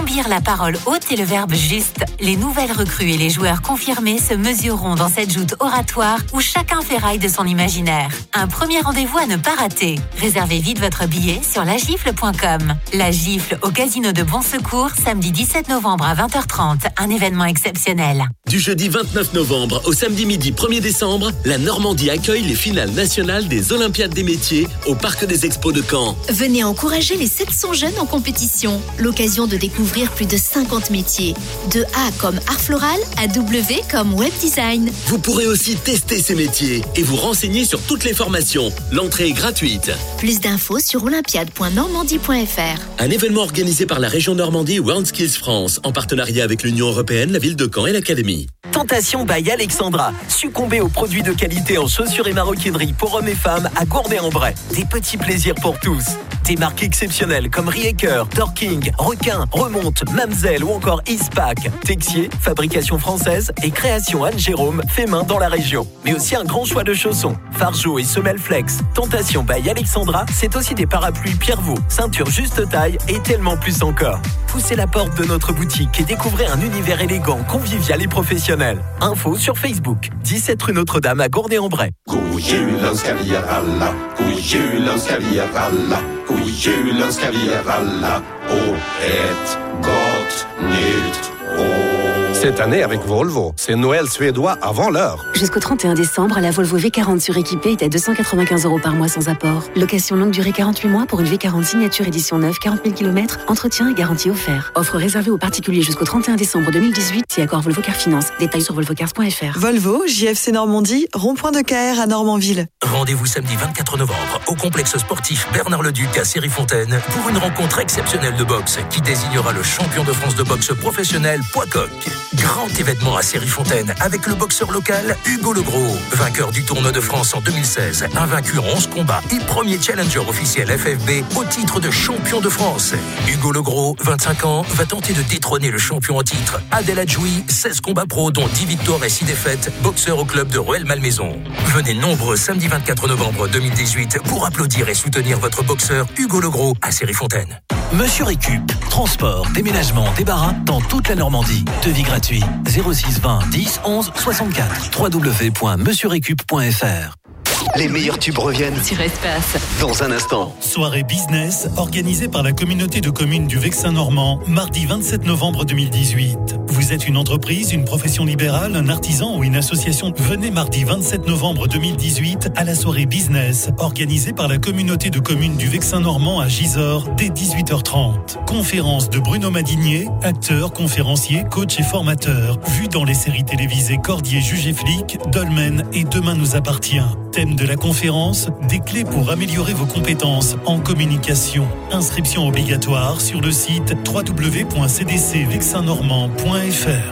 Plombier la parole haute et le verbe juste. Les nouvelles recrues et les joueurs confirmés se mesureront dans cette joute oratoire où chacun ferraille de son imaginaire. Un premier rendez-vous à ne pas rater. Réservez vite votre billet sur la gifle point com. La Gifle au Casino de Bon Secours, samedi dix-sept novembre à vingt heures trente. Un événement exceptionnel. Du jeudi vingt-neuf novembre au samedi midi premier décembre, la Normandie accueille les finales nationales des Olympiades des métiers au Parc des Expos de Caen. Venez encourager les sept cents jeunes en compétition. L'occasion de découvrir plus de cinquante métiers. De A comme art floral à W comme web design. Vous pourrez aussi tester ces métiers et vous renseigner sur toutes les formations. L'entrée est gratuite. Plus d'infos sur olympiade point normandie point f r. Un événement organisé par la région Normandie World Skills France en partenariat avec l'Union Européenne, la ville de Caen et l'Académie. Tentation by Alexandra. Succombez aux produits de qualité en chaussures et maroquinerie pour hommes et femmes à Gournay-en-Bray. Des petits plaisirs pour tous. Des marques exceptionnelles comme Rieker, Dorking, Requin, Remonte, Mamselle ou encore Ispac. Texier, fabrication française et création Anne-Jérôme, fait main dans la région. Mais aussi un grand choix de chaussons, Fargeau et semelles Flex. Tentation by Alexandra, c'est aussi des parapluies Pierrevaux, ceintures juste taille et tellement plus encore. Poussez la porte de notre boutique et découvrez un univers élégant, convivial et professionnel. Info sur Facebook. dix-sept rue Notre-Dame à Gournay-en-Bray. Kojulos caviar alla, kojulos caviar alla, kojulos caviar alla, och ett gott nytt år. Cette année, avec Volvo, c'est Noël suédois avant l'heure. Jusqu'au trente et un décembre, la Volvo V quarante suréquipée est à deux cent quatre-vingt-quinze euros par mois sans apport. Location longue durée quarante-huit mois pour une V quarante signature édition neuve, quarante mille kilomètres, entretien et garantie offert. Offre réservée aux particuliers jusqu'au trente et un décembre deux mille dix-huit et accord Volvo Car Finance. Détails sur volvo cars point f r. Volvo, J F C Normandie, rond-point de K R à Normanville. Rendez-vous samedi vingt-quatre novembre au complexe sportif Bernard-le-Duc à Série-Fontaine pour une rencontre exceptionnelle de boxe qui désignera le champion de France de boxe professionnel poids coq. Grand événement à Série-Fontaine avec le boxeur local Hugo Legros, vainqueur du tournoi de France en deux mille seize, invaincu en onze combats et premier challenger officiel F F B au titre de champion de France. Hugo Legros, vingt-cinq ans, va tenter de détrôner le champion en titre Adel Adjoui, seize combats pro dont dix victoires et six défaites, boxeur au club de Rueil-Malmaison. Venez nombreux samedi vingt-quatre novembre deux mille dix-huit pour applaudir et soutenir votre boxeur Hugo Legros à Série-Fontaine. Monsieur Récup, transport, déménagement, débarras dans toute la Normandie. Devis gratuit zéro six vingt dix onze soixante-quatre. w w w point monsieur récup point f r. Les meilleurs tubes reviennent Sur Espace. dans un instant. Soirée business organisée par la communauté de communes du Vexin normand, mardi vingt-sept novembre deux mille dix-huit. Vous êtes une entreprise, une profession libérale, un artisan ou une association? Venez mardi vingt-sept novembre deux mille dix-huit à la soirée business organisée par la communauté de communes du Vexin normand à Gisors dès dix-huit heures trente. Conférence de Bruno Madinier, acteur, conférencier, coach et formateur, vu dans les séries télévisées Cordier, Juge et Flic, Dolmen et Demain nous appartient. Thème de la conférence, des clés pour améliorer vos compétences en communication. Inscription obligatoire sur le site w w w point c d c vexin normand point f r.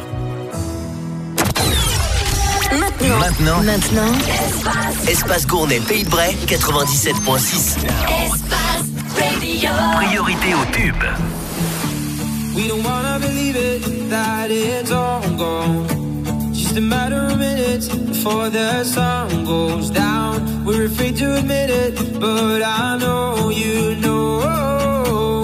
Maintenant. Maintenant. Maintenant. Espace Gournay, Pays de Bray, quatre-vingt-dix-sept virgule six. Espace Radio. Priorité au tube. We don't wanna believe it, that it's all gone. Just a matter of minutes before the sun goes down. We're afraid to admit it, but I know you know,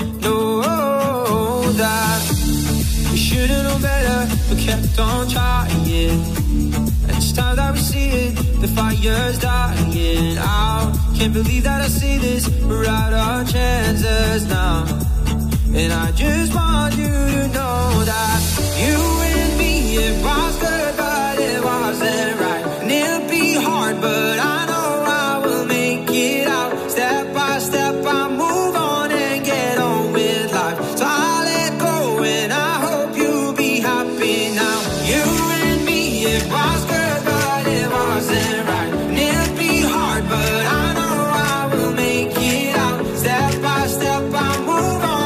know that we should've known better, but kept on trying. And it's time that we see it, the fire's dying out. Can't believe that I see this, we're out our chances now. And I just want you to know that you and me, it was good, but it wasn't right. And it'll be hard, but I know I will make it out. Step by step, I move on and get on with life. So I let go and I hope you'll be happy now. You and me, it was good, but it wasn't right. And it'll be hard, but I know I will make it out. Step by step, I move on.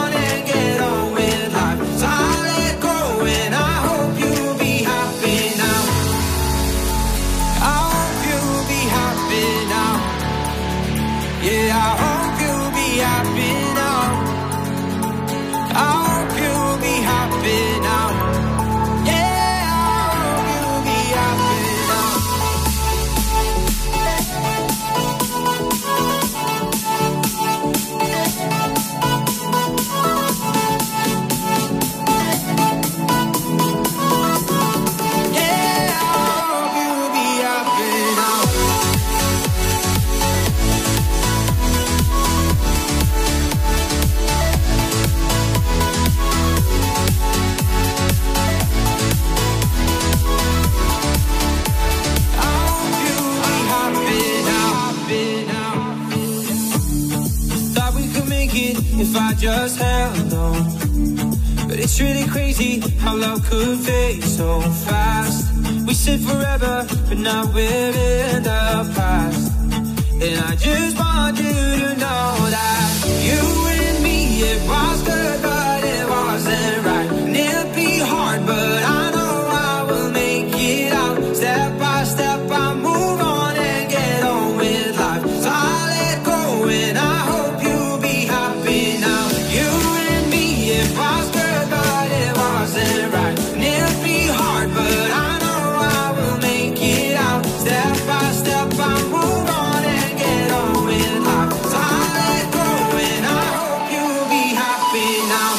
if I just held on. But it's really crazy how love could fade so fast. We said forever, but now we're in the past. And I just want you to know that you and me, it was good, but it wasn't right. And it'll be hard, but I know I will make it out. Step by step, I move on and get on with life. So I let go and I hope you'll be happy now. You and me, it was good, but it wasn't right. And it'll be hard, but I know I will make it out. Step by step, I move on and get on with life. So I let go and I hope you'll be happy now.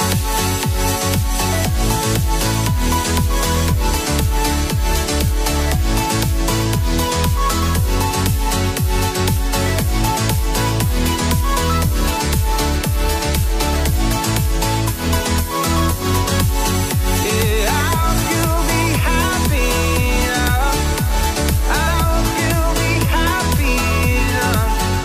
Yeah, I hope you'll be happy now. I hope you'll be happy now.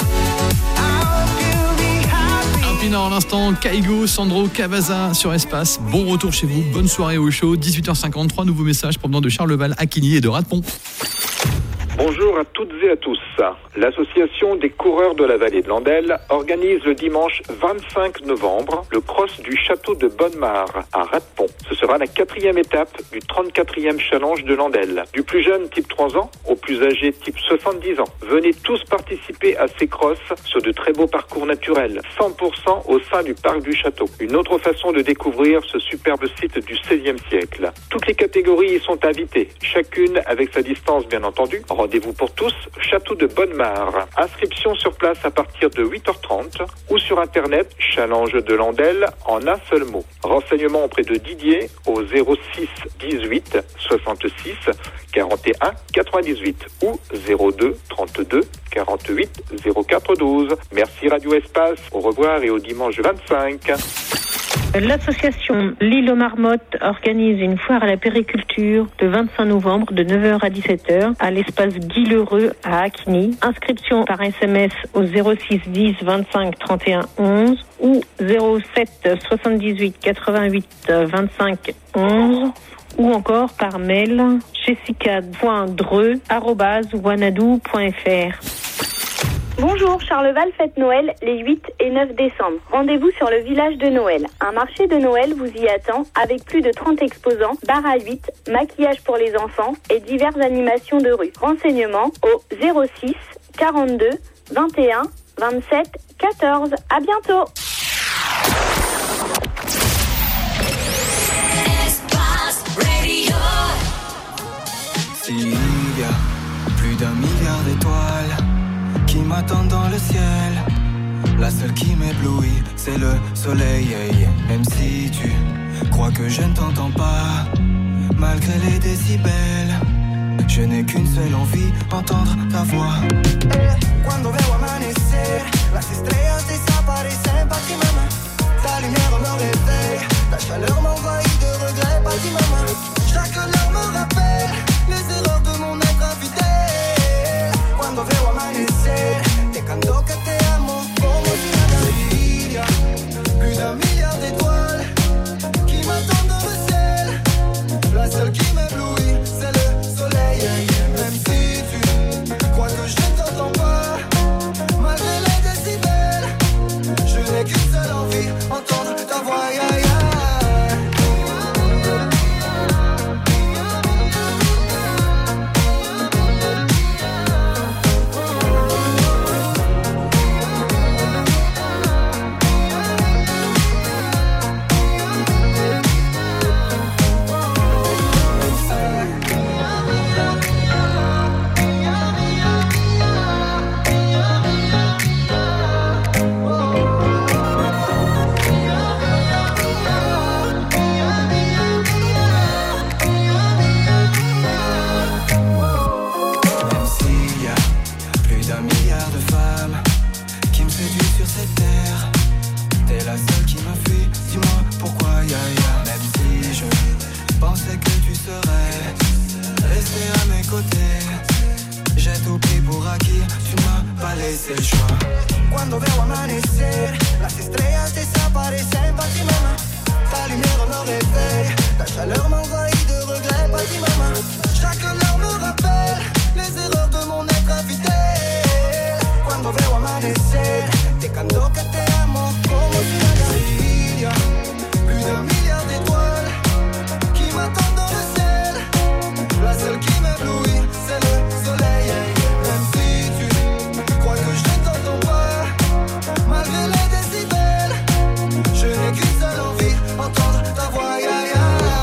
I hope you'll be happy. Un pinard à l'instant, Kaigo, Sandro, Cavazza sur Espace. Bon retour chez vous, bonne soirée au show. dix-huit heures cinquante-trois, nouveaux messages provenant de Charleval, Aquigny et de Radepont. Bonjour à toutes et à tous. L'association des coureurs de la vallée de l'Andelle organise le dimanche vingt-cinq novembre le cross du château de Bonnemare à Radepont. Ce sera la quatrième étape du trente-quatrième challenge de l'Andelle. Du plus jeune type trois ans au plus âgé type soixante-dix ans. Venez tous participer à ces crosses sur de très beaux parcours naturels, cent pour cent au sein du parc du château. Une autre façon de découvrir ce superbe site du seizième siècle. Toutes les catégories y sont invitées, chacune avec sa distance bien entendu. Rendez-vous pour tous, château de Bonnemare. Inscription sur place à partir de huit heures trente ou sur internet challenge de l'Andelle en un seul mot. Renseignements auprès de Didier au zéro six dix-huit soixante-six quarante et un quatre-vingt-dix-huit ou zéro deux trente-deux quarante-huit zéro quatre douze. Merci Radio Espace, au revoir et au dimanche vingt-cinq. L'association L'Île aux Marmottes organise une foire à la périculture le vingt-cinq novembre de neuf heures à dix-sept heures à l'espace Guy Lheureux à Aquigny. Inscription par S M S au zéro six dix vingt-cinq trente et un onze ou zéro sept soixante-dix-huit quatre-vingt-huit vingt-cinq onze ou encore par mail jessica point dreux arobase wanadoo point f r. Bonjour, Charleval fête Noël les huit et neuf décembre. Rendez-vous sur le village de Noël. Un marché de Noël vous y attend avec plus de trente exposants, bar à huit, maquillage pour les enfants et diverses animations de rue. Renseignements au zéro six quarante-deux vingt et un vingt-sept quatorze. À bientôt. S'il y a plus d'un milliard d'étoiles qui m'attendent dans le ciel, la seule qui m'éblouit, c'est le soleil. Même si tu crois que je ne t'entends pas, malgré les décibels, je n'ai qu'une seule envie, entendre ta voix. Cuando veo amanecer, las estrellas desaparecen, pas si maman. Ta lumière me réveille, ta chaleur m'envahit de regrets, pas si maman. Chaque heure me rappelle les erreurs de mon être infidèle. Cuando veo amanecer, te canto que te amo como si nada. Il y a plus d'un milliard d'étoiles qui m'attendent dans le ciel. La seule qui m'éblouit, c'est le soleil. Même si tu crois que je ne t'entends pas, malgré les décibels, je n'ai qu'une seule envie, entendre ta voix. Yeah, yeah. Cuando veo amanecer, las estrellas Paris c'est parti maman. Ta lumière me réveille, ta chaleur m'envahit de regrets, parti maman. Chaque heure me rappelle les erreurs de mon être infidèle. Cuando veo amanecer, te canto que te amo como si nada. Il y a plus d'un milliard d'étoiles qui m'attendent dans le ciel. La seule qui m'éblouit, c'est le soleil. Même si tu crois que je ne t'entends pas, malgré les décibels, je n'ai qu'une seule envie, entendre ta voix. Ya, ya.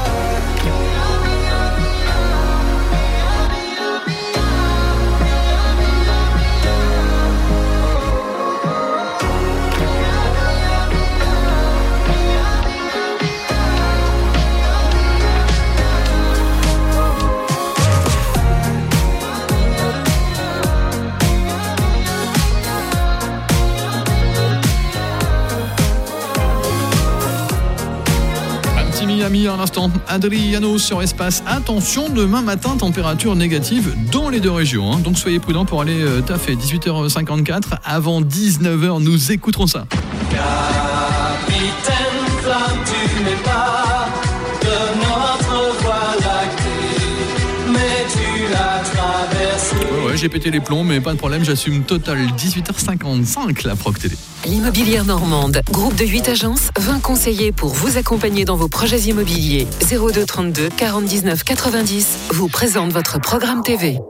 Miami à l'instant, Adriano sur Espace. Attention, demain matin, température négative dans les deux régions, hein. Donc soyez prudents pour aller euh, taffer. dix-huit heures cinquante-quatre, avant dix-neuf heures, nous écouterons ça. Capitaine Flamme, tu n'es pas de notre voie lactée, mais tu l'as traversée. Ouais, ouais, j'ai pété les plombs, mais pas de problème, j'assume total. dix-huit heures cinquante-cinq, la Proc Télé. L'Immobilière Normande, groupe de huit agences, vingt conseillers pour vous accompagner dans vos projets immobiliers. zéro deux trente-deux quarante dix-neuf quatre-vingt-dix vous présente votre programme T V.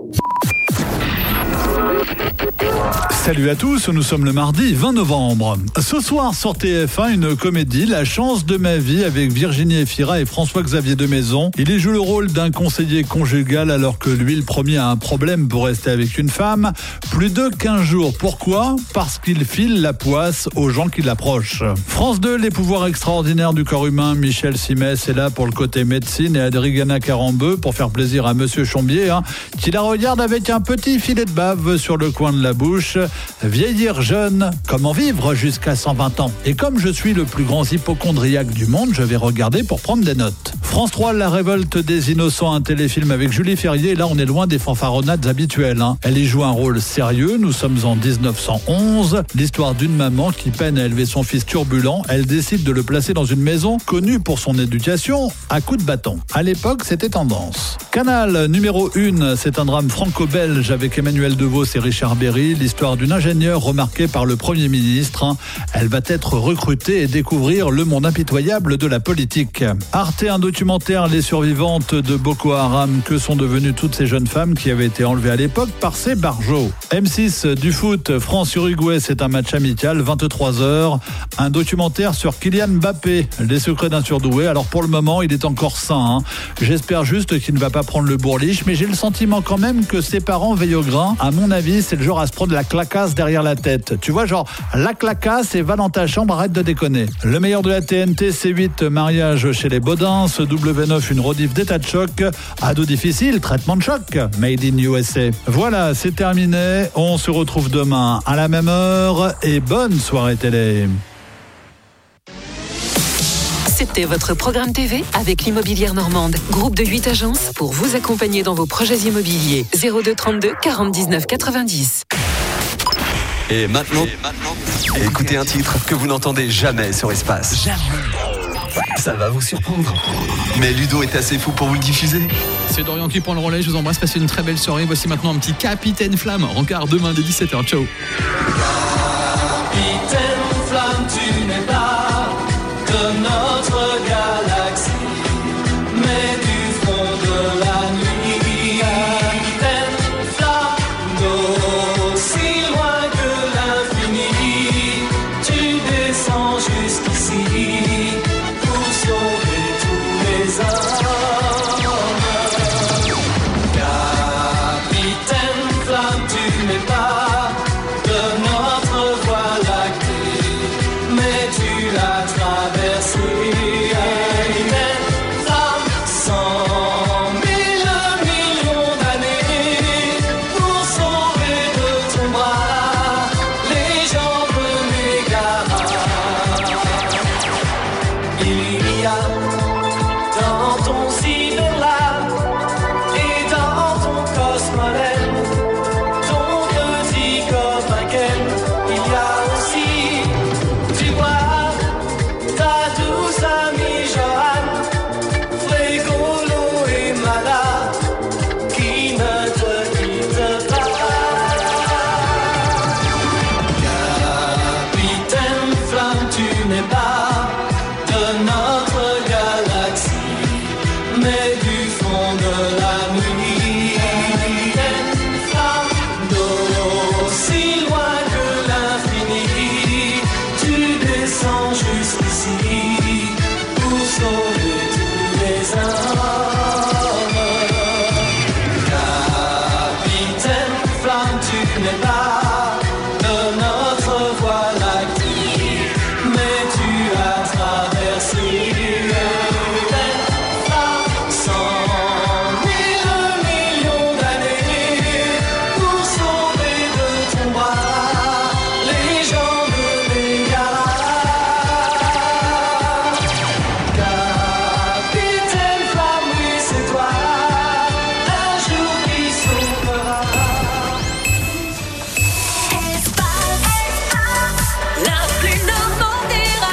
Salut à tous, nous sommes le mardi vingt novembre. Ce soir sur T F un, une comédie, La chance de ma vie, avec Virginie Efira et François-Xavier de Maison. Il y joue le rôle d'un conseiller conjugal alors que lui, le premier, a un problème pour rester avec une femme. Plus de quinze jours. Pourquoi ? Parce qu'il file la poisse aux gens qui l'approchent. France deux, les pouvoirs extraordinaires du corps humain. Michel Simès est là pour le côté médecine et Adrigana Carambeu pour faire plaisir à Monsieur Chombier, hein, qui la regarde avec un petit filet de bave sur le coin de la bouche. Vieillir jeune, comment vivre jusqu'à cent vingt ans ? Et comme je suis le plus grand hypochondriaque du monde, je vais regarder pour prendre des notes. France trois, La révolte des innocents, un téléfilm avec Julie Ferrier. Là, on est loin des fanfaronnades habituelles, hein. Elle y joue un rôle sérieux. Nous sommes en dix-neuf cent onze. L'histoire d'une maman qui peine à élever son fils turbulent. Elle décide de le placer dans une maison connue pour son éducation à coups de bâton. À l'époque, c'était tendance. Canal numéro un, c'est un drame franco-belge avec Emmanuel Devos et Richard Berry. L'histoire d'une ingénieure remarquée par le Premier ministre. Elle va être recrutée et découvrir le monde impitoyable de la politique. Arte, un documentaire, Les survivantes de Boko Haram. Que sont devenues toutes ces jeunes femmes qui avaient été enlevées à l'époque par ces barjots. M six, du foot, France-Uruguay, c'est un match amical, vingt-trois heures. Un documentaire sur Kylian Mbappé, les secrets d'un surdoué. Alors pour le moment, il est encore sain, hein. J'espère juste qu'il ne va pas prendre le bourliche, mais j'ai le sentiment quand même que ses parents veillent au grain. À mon avis, c'est le genre à se prendre la clacasse derrière la tête. Tu vois, genre, la clacasse et va dans ta chambre, arrête de déconner. Le meilleur de la T N T, C huit, mariage chez les Baudins. W neuf, une rediff d'état de choc. Ado difficile, traitement de choc. Made in U S A. Voilà, c'est terminé. On se retrouve demain à la même heure et bonne soirée télé. C'était votre programme T V avec l'Immobilière Normande, groupe de huit agences pour vous accompagner dans vos projets immobiliers. zéro deux trente-deux quarante dix-neuf quatre-vingt-dix. Et maintenant, Et maintenant, écoutez un titre que vous n'entendez jamais sur Espace. Ça va vous surprendre. Mais Ludo est assez fou pour vous le diffuser. C'est Dorian qui prend le relais, je vous embrasse, passez une très belle soirée. Voici maintenant un petit Capitaine Flamme, rencard demain dès dix-sept heures, ciao. Capitaine Flamme, tu n'es pas de notre galaxie, mais du fond de la nuit. Capitaine Flamme, d'aussi loin que l'infini, tu descends jusqu'ici pour sauver tous les hommes. Capitaine Flamme, tu n'es pas de notre voie lactée, mais tu l'as traversée. Capitaine Flamme, cent mille millions d'années pour sauver de ton bras les gens de Mégara. Il y a dans ton cyberlab et dans ton cosmolène ton petit copain Ken. Il y a aussi du bois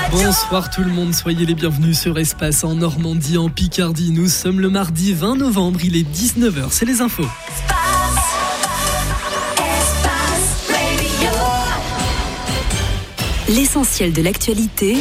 Bonsoir tout le monde, soyez les bienvenus sur Espace en Normandie, en Picardie. Nous sommes le mardi vingt novembre, il est dix-neuf heures, c'est les infos. L'essentiel de l'actualité.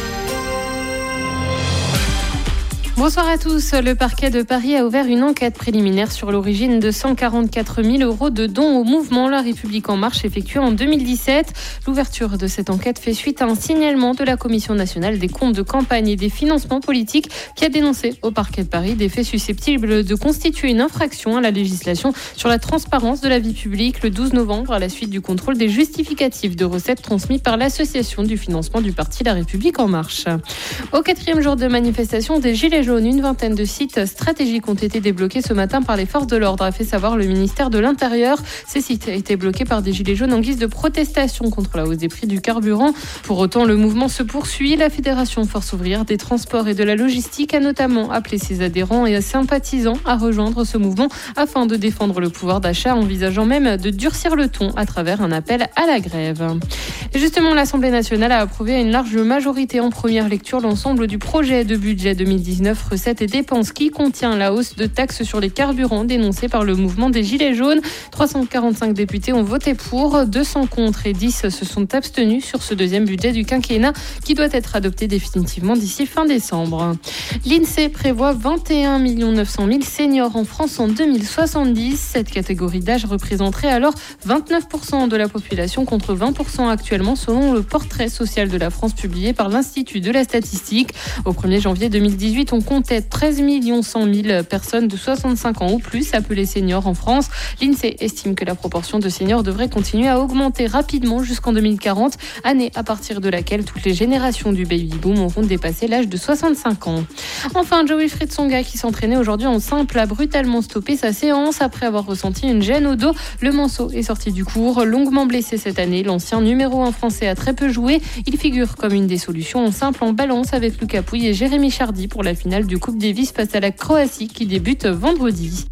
Bonsoir à tous. Le parquet de Paris a ouvert une enquête préliminaire sur l'origine de cent quarante-quatre mille euros de dons au mouvement La République En Marche effectué en deux mille dix-sept. L'ouverture de cette enquête fait suite à un signalement de la Commission nationale des comptes de campagne et des financements politiques qui a dénoncé au parquet de Paris des faits susceptibles de constituer une infraction à la législation sur la transparence de la vie publique le douze novembre à la suite du contrôle des justificatifs de recettes transmis par l'association du financement du parti La République En Marche. Au quatrième jour de manifestation des Gilets jaunes, une vingtaine de sites stratégiques ont été débloqués ce matin par les forces de l'ordre, a fait savoir le ministère de l'Intérieur. Ces sites étaient bloqués par des gilets jaunes en guise de protestation contre la hausse des prix du carburant. Pour autant, le mouvement se poursuit. La Fédération Force ouvrière des transports et de la logistique a notamment appelé ses adhérents et sympathisants à rejoindre ce mouvement afin de défendre le pouvoir d'achat, envisageant même de durcir le ton à travers un appel à la grève. Et justement, l'Assemblée nationale a approuvé à une large majorité en première lecture l'ensemble du projet de budget deux mille dix-neuf recettes et dépenses qui contient la hausse de taxes sur les carburants dénoncée par le mouvement des Gilets jaunes. trois cent quarante-cinq députés ont voté pour, deux cents contre et dix se sont abstenus sur ce deuxième budget du quinquennat qui doit être adopté définitivement d'ici fin décembre. L'INSEE prévoit vingt et un millions neuf cent mille seniors en France en deux mille soixante-dix. Cette catégorie d'âge représenterait alors vingt-neuf pour cent de la population contre vingt pour cent actuellement selon le portrait social de la France publié par l'Institut de la statistique. Au premier janvier deux mille dix-huit, on comptait treize millions cent mille personnes de soixante-cinq ans ou plus appelées seniors en France. L'INSEE estime que la proportion de seniors devrait continuer à augmenter rapidement jusqu'en deux mille quarante, année à partir de laquelle toutes les générations du baby-boom auront dépassé l'âge de soixante-cinq ans. Enfin, Joe Wilfried Tsonga, qui s'entraînait aujourd'hui en simple, a brutalement stoppé sa séance après avoir ressenti une gêne au dos. Le manceau est sorti du cours. Longuement blessé cette année, l'ancien numéro un français a très peu joué. Il figure comme une des solutions en simple en balance avec Lucas Pouille et Jérémy Chardy pour la finale du Coupe Davis face à la Croatie qui débute vendredi.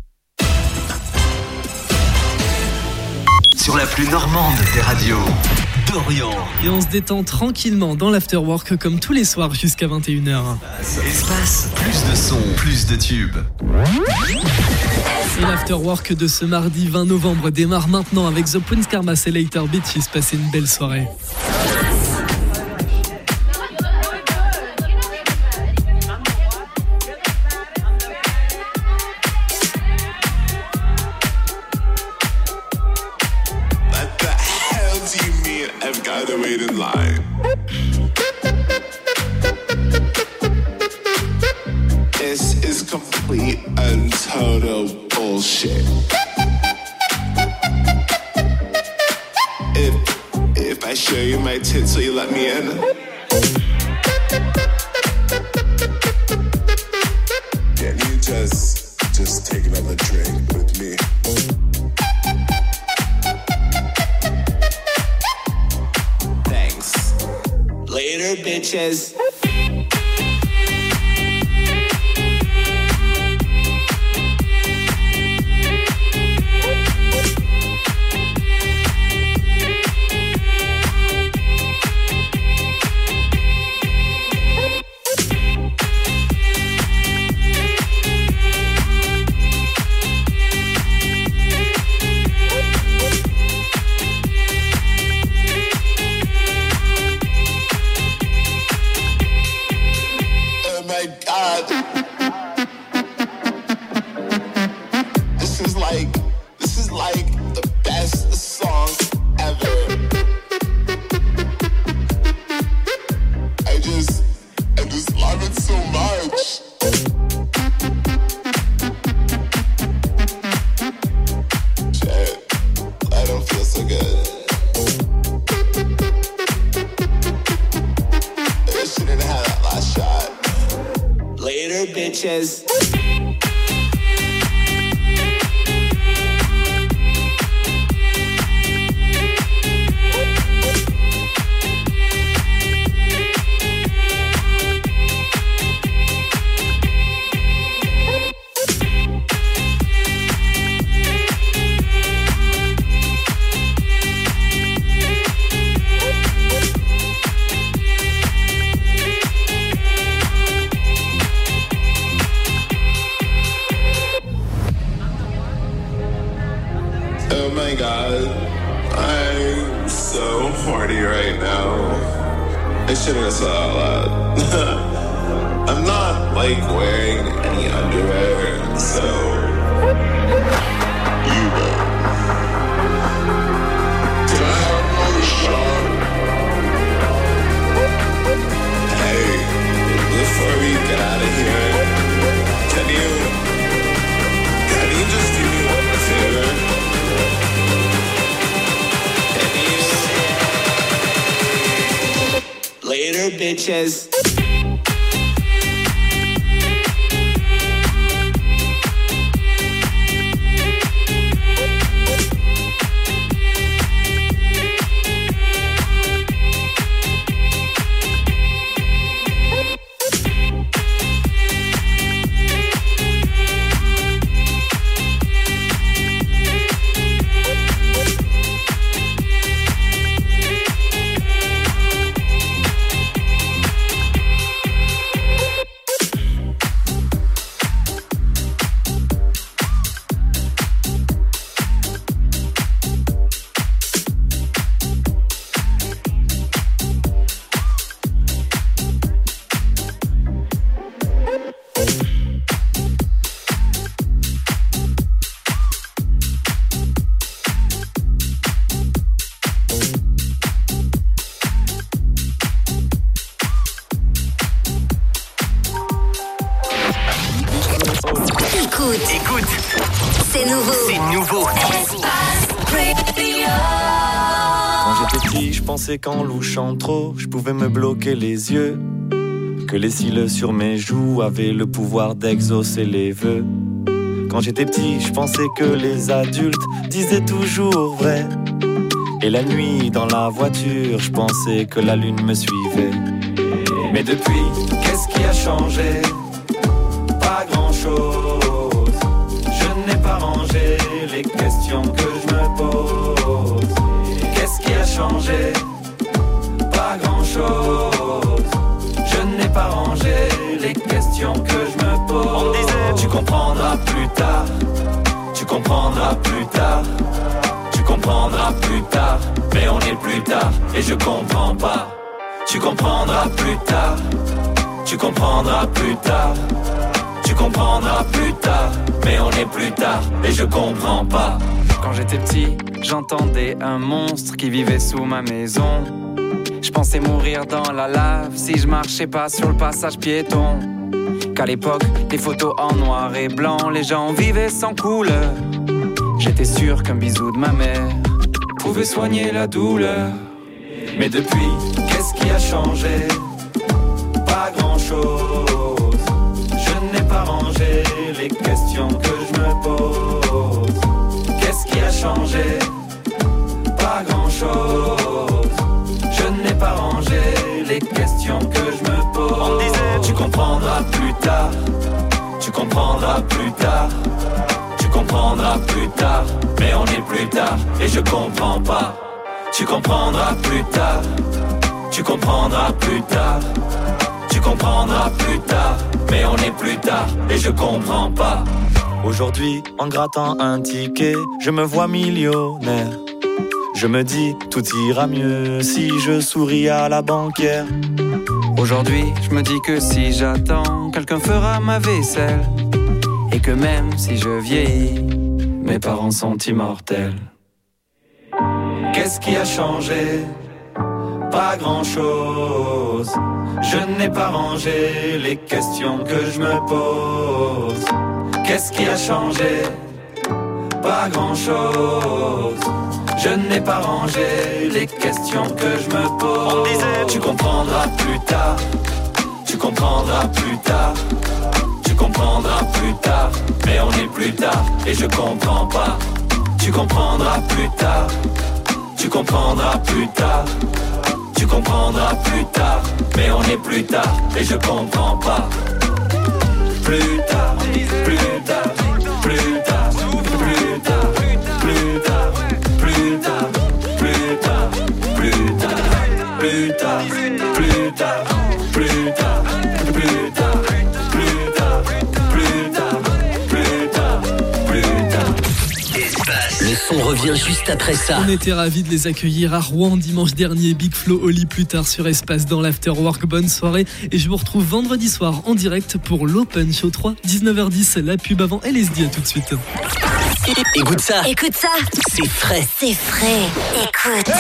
Sur la plus normande des radios, Dorian. Et on se détend tranquillement dans l'afterwork comme tous les soirs jusqu'à vingt et une heures. Espace, plus de sons, plus de tubes. Et l'afterwork de ce mardi vingt novembre démarre maintenant avec The Prince Karma et Later Bitches. Passez une belle soirée. Gotta wait in line. This is complete and total bullshit. If if I show you my tits, will you let me in? Can you just just take another drink with me? Later, bitches. Bitches. I shouldn't have said that out loud. I'm not like wearing any underwear, so you will. Can I have another shot? Hey, before we get out of here, can you, can you just do me one favor? Can you later, bitches? Qu'en louchant trop, je pouvais me bloquer les yeux, que les cils sur mes joues avaient le pouvoir d'exaucer les vœux. Quand j'étais petit, je pensais que les adultes disaient toujours vrai. Et la nuit, dans la voiture, je pensais que la lune me suivait. Mais depuis, qu'est-ce qui a changé? Pas grand-chose. Je n'ai pas rangé les questions que je me pose. Qu'est-ce qui a changé? Pas grand-chose. Je n'ai pas rangé les questions que je me pose. On me disait, tu comprendras plus tard. Tu comprendras plus tard. Tu comprendras plus tard. Mais on est plus tard et je comprends pas. Tu comprendras plus tard. Tu comprendras plus tard. Tu comprendras plus tard. Mais on est plus tard et je comprends pas. Quand j'étais petit, j'entendais un monstre qui vivait sous ma maison. Je pensais mourir dans la lave si je marchais pas sur le passage piéton. Qu'à l'époque, les photos en noir et blanc, les gens vivaient sans couleur. J'étais sûr qu'un bisou de ma mère pouvait soigner la douleur. Mais depuis, qu'est-ce qui a changé? Pas grand-chose. Je n'ai pas rangé les questions que je me pose. Qu'est-ce qui a changé? Pas grand-chose. Je n'ai pas rangé les questions que je me pose. On me disait, tu comprendras plus tard. Tu comprendras plus tard. Tu comprendras plus tard. Mais on est plus tard et je comprends pas. Tu comprendras plus tard. Tu comprendras plus tard. Tu comprendras plus tard. Mais on est plus tard et je comprends pas. Aujourd'hui, en grattant un ticket, je me vois millionnaire. Je me dis, tout ira mieux si je souris à la banquière. Aujourd'hui, je me dis que si j'attends, quelqu'un fera ma vaisselle. Et que même si je vieillis, mes parents sont immortels. Qu'est-ce qui a changé? Pas grand-chose. Je n'ai pas rangé les questions que je me pose. Qu'est-ce qui a changé? Pas grand-chose. Je n'ai pas rangé les questions que je me pose. On me disait, tu comprendras plus tard. Tu comprendras plus tard. Tu comprendras plus tard. Mais on est plus tard et je comprends pas. Tu comprendras plus tard. Tu comprendras plus tard. Tu comprendras plus tard. Mais on est plus tard et je comprends pas. Plus tard, plus tard, plus tard, plus tard, plus tard, plus tard, plus tard, plus tard, plus tard, plus tard, plus tard, plus tard, plus tard, plus tard, plus tard, plus tard. Espace. Le On revient juste après ça. On était ravis de les accueillir à Rouen dimanche dernier. Big Flo, Oli plus tard sur Espace dans l'Afterwork. Bonne soirée. Et je vous retrouve vendredi soir en direct pour l'Open Show trois, dix-neuf heures dix. La pub avant L S D. À tout de suite. Écoute ça. Écoute ça. C'est frais. C'est frais. Écoute.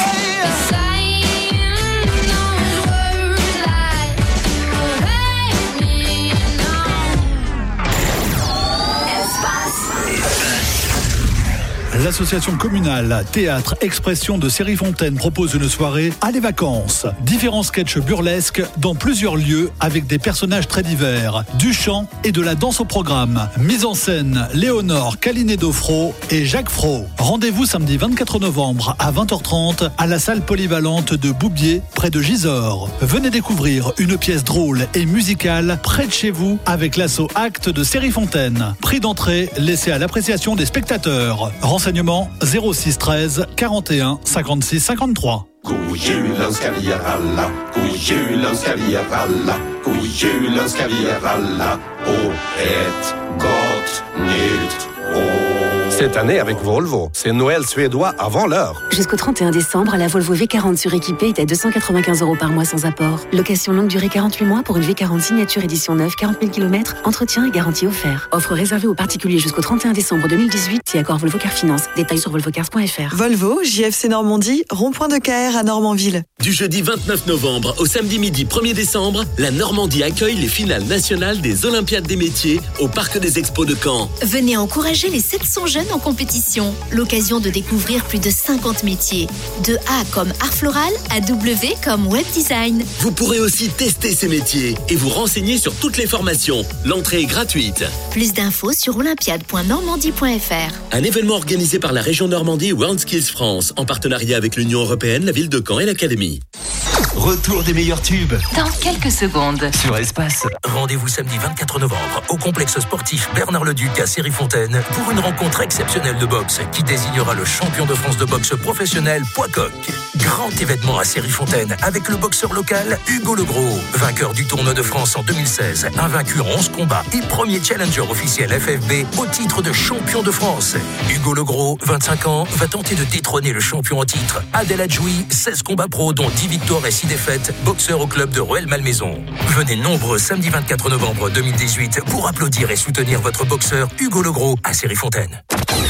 L'association communale Théâtre Expression de Série-Fontaine propose une soirée à les vacances. Différents sketchs burlesques dans plusieurs lieux avec des personnages très divers. Du chant et de la danse au programme. Mise en scène Léonore Calinet-Dofro et Jacques Fro. Rendez-vous samedi vingt-quatre novembre à vingt heures trente à la salle polyvalente de Boubier près de Gisors. Venez découvrir une pièce drôle et musicale près de chez vous avec l'asso Acte de Série-Fontaine. Prix d'entrée laissé à l'appréciation des spectateurs. Renseignements zéro six treize quarante et un cinquante-six cinquante-trois. God jul önskar vi er alla, god jul önskar vi er alla, god jul önskar vi er alla och ett gott nytt år. Cette année avec Volvo, c'est Noël suédois avant l'heure. Jusqu'au trente et un décembre, la Volvo V quarante suréquipée est à deux cent quatre-vingt-quinze euros par mois sans apport. Location longue durée quarante-huit mois pour une V quarante signature édition neuve, quarante mille kilomètres, entretien et garantie offert. Offre réservée aux particuliers jusqu'au trente et un décembre deux mille dix-huit et accord Volvo Car Finance. Détails sur volvo cars point f r. Volvo, J F C Normandie, rond-point de K R à Normanville. Du jeudi vingt-neuf novembre au samedi midi premier décembre, la Normandie accueille les finales nationales des Olympiades des métiers au Parc des Expos de Caen. Venez encourager les sept cents jeunes en compétition. L'occasion de découvrir plus de cinquante métiers. De A comme art floral à W comme web design. Vous pourrez aussi tester ces métiers et vous renseigner sur toutes les formations. L'entrée est gratuite. Plus d'infos sur olympiade point normandie point f r. Un événement organisé par la région Normandie World Skills France en partenariat avec l'Union Européenne, la ville de Caen et l'Académie. Retour des meilleurs tubes Dans quelques secondes. sur Espace. Rendez-vous samedi vingt-quatre novembre au complexe sportif Bernard-le-Duc à Série-Fontaine pour une rencontre exceptionnelle de boxe qui désignera le champion de France de boxe professionnel poids coq. Grand événement à Série-Fontaine avec le boxeur local Hugo Legros, vainqueur du tournoi de France en deux mille seize, invaincu en onze combats et premier challenger officiel F F B au titre de champion de France. Hugo Legros, vingt-cinq ans, va tenter de détrôner le champion en titre Adel Adjoui, seize combats pro dont dix victoires et six défaites, boxeur au club de Rueil-Malmaison. Venez nombreux samedi vingt-quatre novembre deux mille dix-huit pour applaudir et soutenir votre boxeur Hugo Legros à Série-Fontaine.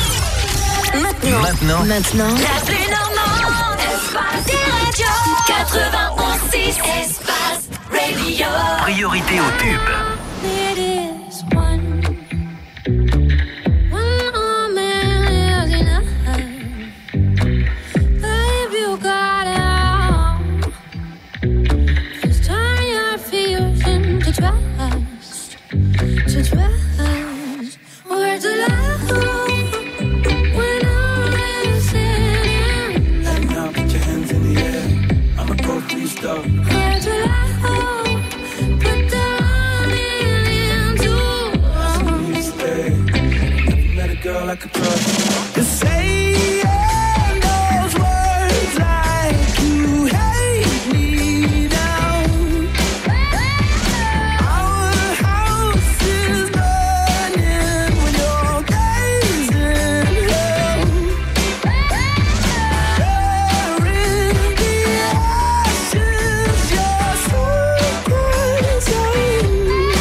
Maintenant. Maintenant. Maintenant. La plus normande, Espace des radios. quatre-vingt-onze six Espace Radio. Priorité au tube. It is one. One arm and enough. Babe, you got it all. Just turn your fusion to trust. To trust. Where's the love? When I'm listening. And now put your hands in the air. I'ma go free stuff. Where's the love? Put the running into. I need to stay. Never met a girl I could trust. You're saying those words like you hate me now. Our house is burning when you're gazing hell. Burying the ashes, your secret zone.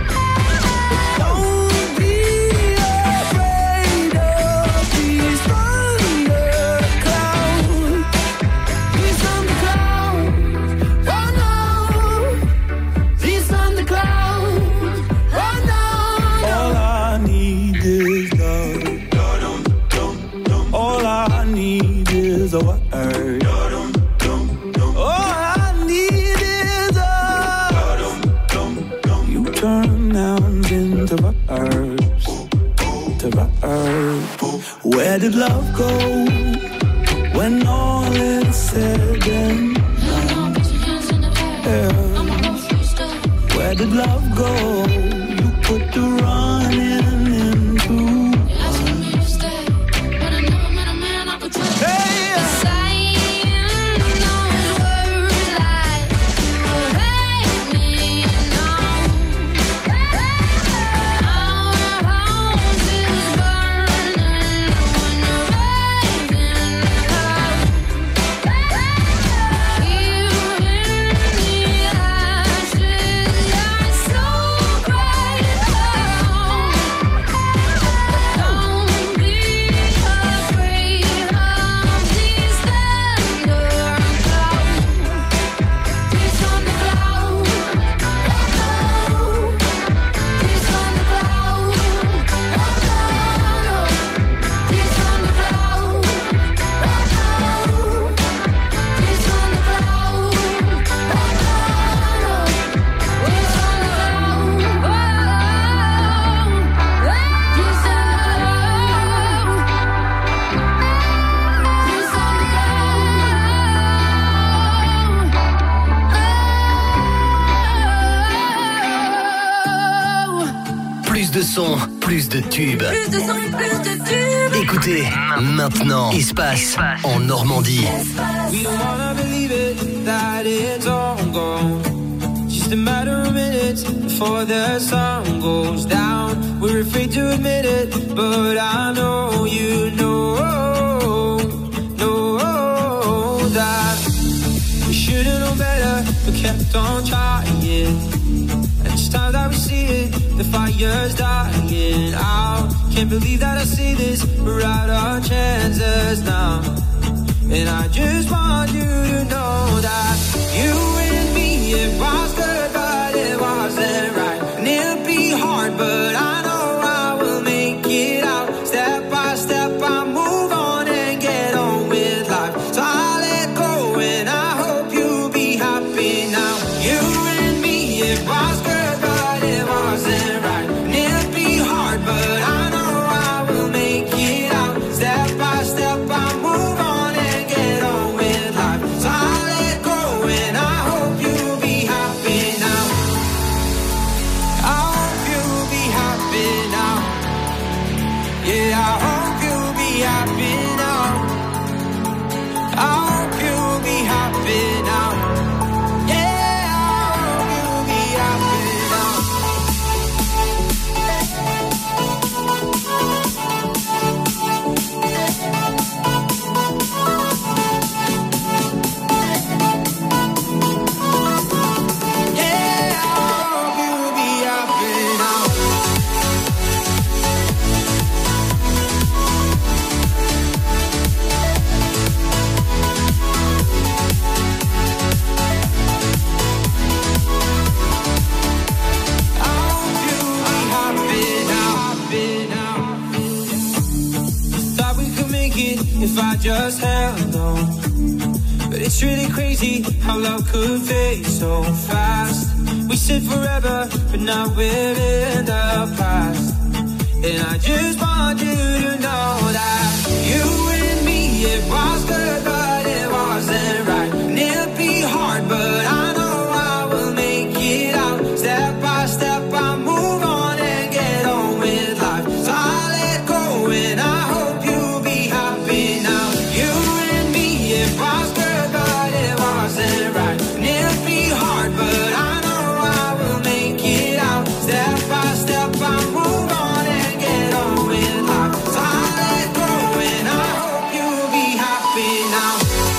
Don't be afraid of these thunderclouds. These thunderclouds, oh no. These thunderclouds, oh no. All I need is love. All I need is a word. All I need is a. You turn nouns into verbs. To verbs. Where did love go when all is said and done? Yeah. Where did love go? You put the running into. Hey! Saying those words like you hate me now. Our house is burning when you're de son, plus de tubes. Plus de son, plus de tubes. Écoutez, maintenant, Espace en Normandie. We don't wanna believe it, that it's all gone. Just a matter of minutes before the sun goes down. We're afraid to admit it, but I know you know, know that we should've known better, but kept on trying. And each time that we see it, the fire's dying out. Can't believe that I see this, we're out of chances now. And I just want you to know that you and me, it was good, but it wasn't right. And it'll be hard, but I know I will make it out. Step by step, I move on and get on with life. So I let go and I hope you'll be happy now. You and me, it was good, but it wasn't right. And it'll be hard, but I know I will make it out. Step by step, I move on and get on with life. So I let go and I hope you'll be happy now. I hope you'll be happy now. Yeah, I hope you'll be happy now. I hope you'll be happy now. Yeah, I hope you'll be happy now. Yeah, I hope you'll be happy now. Thought we could make it if I just held on. But it's really crazy how love could fade so fast. We said forever, but now we're in the past. And I just want you to know that you and me, it was good, but it wasn't right. And it'll be hard, but I know I will make it out. Step by step, I move on and get on with life. So I let go and I hope you'll be happy now. You and me, it was good, but it wasn't right. And it'll be hard, but I know I will make it out. Step by step, I move on and get on with life. So I let go and I hope you'll be happy now.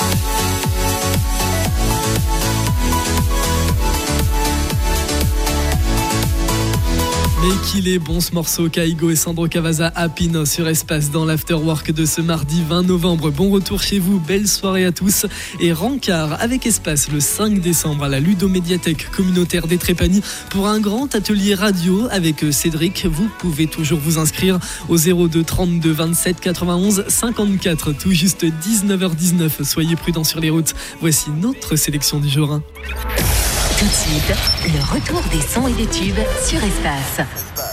Mais qu'il est bon ce morceau, Kaigo et Sandro Cavazza, Happy sur Espace dans l'afterwork de ce mardi vingt novembre. Bon retour chez vous, belle soirée à tous. Et Rancard avec Espace le cinq décembre à la Ludomédiathèque communautaire des Trépanies pour un grand atelier radio avec Cédric. Vous pouvez toujours vous inscrire au zéro deux trente-deux vingt-sept quatre-vingt-onze cinquante-quatre, tout juste dix-neuf heures dix-neuf. Soyez prudents sur les routes. Voici notre sélection du jour. Tout de suite, le retour des sons et des tubes sur Espace.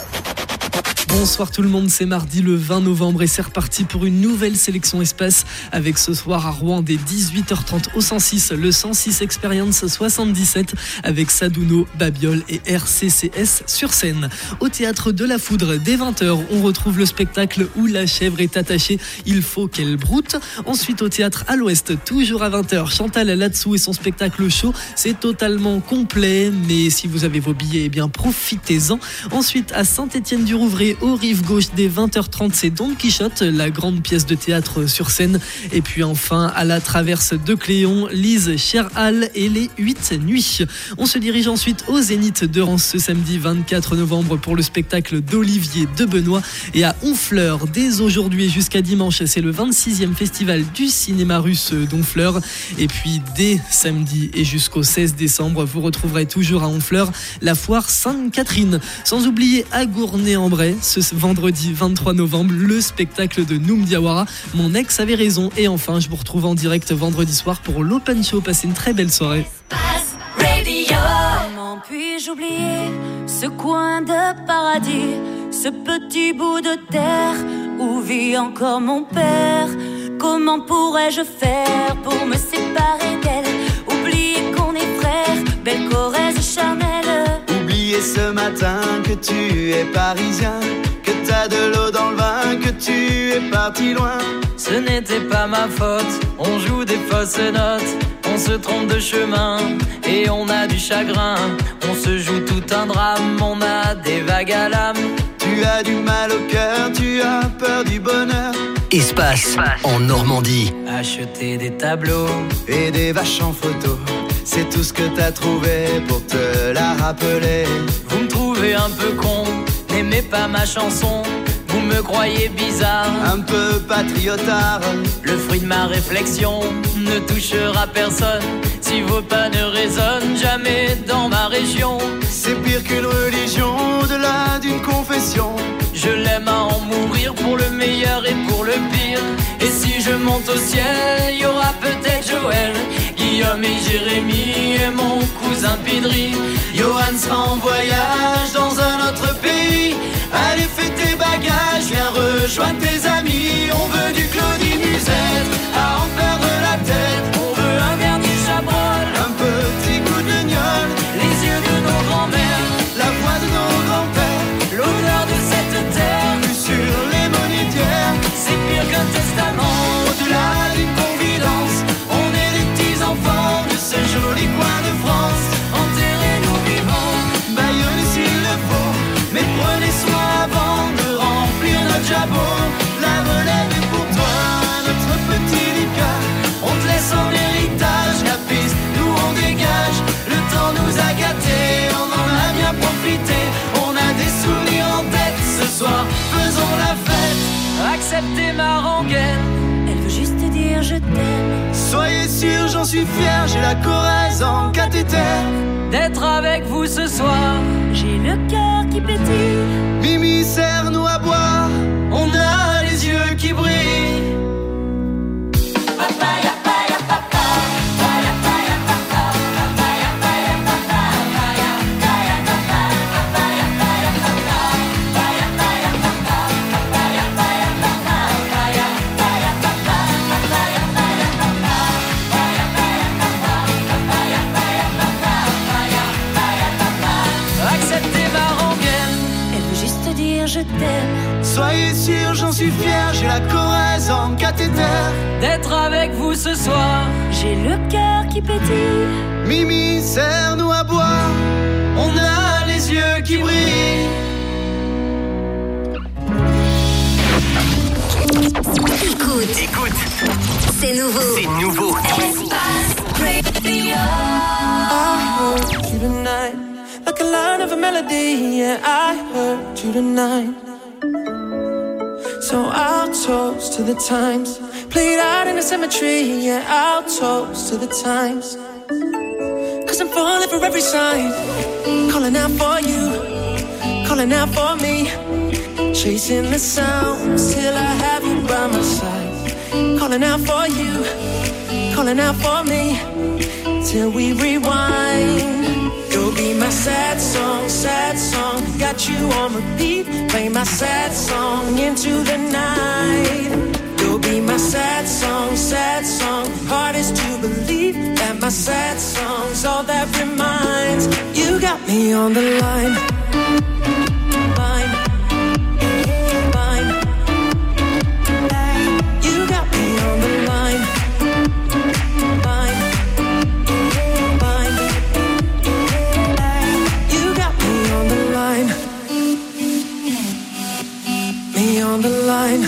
Bonsoir tout le monde, c'est mardi le vingt novembre et c'est reparti pour une nouvelle sélection Espace avec ce soir à Rouen dès dix-huit heures trente au cent six, le cent six Experience soixante-dix-sept avec Sadouno, Babiole et R C C S sur scène. Au Théâtre de la Foudre, dès vingt heures, on retrouve le spectacle où la chèvre est attachée, il faut qu'elle broute. Ensuite au Théâtre à l'Ouest, toujours à vingt heures, Chantal Latsou et son spectacle show, c'est totalement complet, mais si vous avez vos billets, eh bien profitez-en. Ensuite à Saint-Étienne-du-Rouvray, aux rives gauche dès vingt heures trente, c'est Don Quichotte, la grande pièce de théâtre sur scène. Et puis enfin, à la Traverse de Cléon, Lise Cherhal et les huit nuits. On se dirige ensuite au Zénith de Reims ce samedi vingt-quatre novembre pour le spectacle d'Olivier de Benoît. Et à Honfleur, dès aujourd'hui et jusqu'à dimanche, c'est le vingt-sixième festival du cinéma russe d'Honfleur. Et puis dès samedi et jusqu'au seize décembre, vous retrouverez toujours à Honfleur la foire Sainte-Catherine. Sans oublier à Gournay-en-Bray, ce vendredi vingt-trois novembre, le spectacle de Noum Diawara, Mon ex avait raison. Et enfin, je vous retrouve en direct vendredi soir pour l'Open Show. Passez une très belle soirée. Comment puis-je oublier ce coin de paradis, ce petit bout de terre où vit encore mon père? Comment pourrais-je faire pour me séparer d'elle? Oublier qu'on est frères, belle Corrèze charnelle. Oublier ce matin matin que tu es parisien, que t'as de l'eau dans le vin, que tu es parti loin. Ce n'était pas ma faute, on joue des fausses notes, on se trompe de chemin et on a du chagrin. On se joue tout un drame, on a des vagues à l'âme. Tu as du mal au cœur, tu as peur du bonheur. Espace, en Normandie. Acheter des tableaux et des vaches en photo, c'est tout ce que t'as trouvé pour te la rappeler. Vous me trouvez un peu con, n'aimez pas ma chanson. Vous me croyez bizarre, un peu patriotard. Le fruit de ma réflexion ne touchera personne si vos pas ne résonnent jamais dans ma région. C'est pire qu'une religion, au-delà d'une confession. Je l'aime à en mourir pour le meilleur et pour le pire. Et si je monte au ciel, il y aura peut-être Joël, Guillaume et Jérémy et mon cousin Pidri. Johan sera en voyage dans un autre pays. Allez, fais tes bagages, viens rejoindre tes amis. On veut du Claudie Musette, à en perdre la tête. On veut un verre du Chabrol, un petit coup de gnôle, les yeux de nos grands-mères, la voix de nos grands-pères, l'odeur de cette terre, vue sur les monétières. C'est pire qu'un testament, au-delà d'une confidence. On est les petits enfants de ce joli coin de France. Enterrez-nous vivants, baillonnez s'il le faut, mais prenez soin avant de remplir notre jabot. La relève est pour toi, notre petit Lucas. On te laisse en héritage la piste, nous on dégage. Le temps nous a gâtés, on en a bien profité. On a des souvenirs en tête, ce soir faisons la fête. Acceptez ma rengaine, elle veut juste dire je t'aime. Soyez sûrs, j'en suis fier, j'ai la Corrèze en cathéter. D'être avec vous ce soir, j'ai le cœur qui pétille. Mimi, serre-nous à boire, on a les yeux qui brillent. Papaya, papaya, papa. Papaya, papaya, papa. Papaya, papaya, papa. Papaya, papaya, papa. Papaya, papaya, papa. Papaya, papaya, papa. Papaya, papaya, papa. Papaya, papaya, papa. Papaya, papaya, papa. Papaya, papaya, papa. Papaya, papaya, papa. Papaya, papaya, papa. Acceptez ma rengaine, elle veut juste dire je t'aime. Soyez sûrs, j'en suis fier, j'ai la Corrèze en cathéter. D'être avec vous ce soir, j'ai le cœur qui pétille. Mimi, serre-nous à boire, on a les yeux qui brillent. Écoute, écoute, c'est nouveau, c'est nouveau. Espace Radio. I heard you tonight, like a line of a melody. Yeah, I heard you tonight. So I'll toast to the times played out in the cemetery. Yeah, I'll toast to the times. Cause I'm falling for every sign, calling out for you, calling out for me. Chasing the sounds till I have you by my side. Calling out for you, calling out for me. Till we rewind. You'll be my sad song, sad song. Got you on repeat. Play my sad song into the night. You'll be my sad song, sad song. Hardest to believe that my sad song's all that reminds. You got me on the line. Line. Line. You got me on the line. Line. Line. You got me on the line. Me on the line.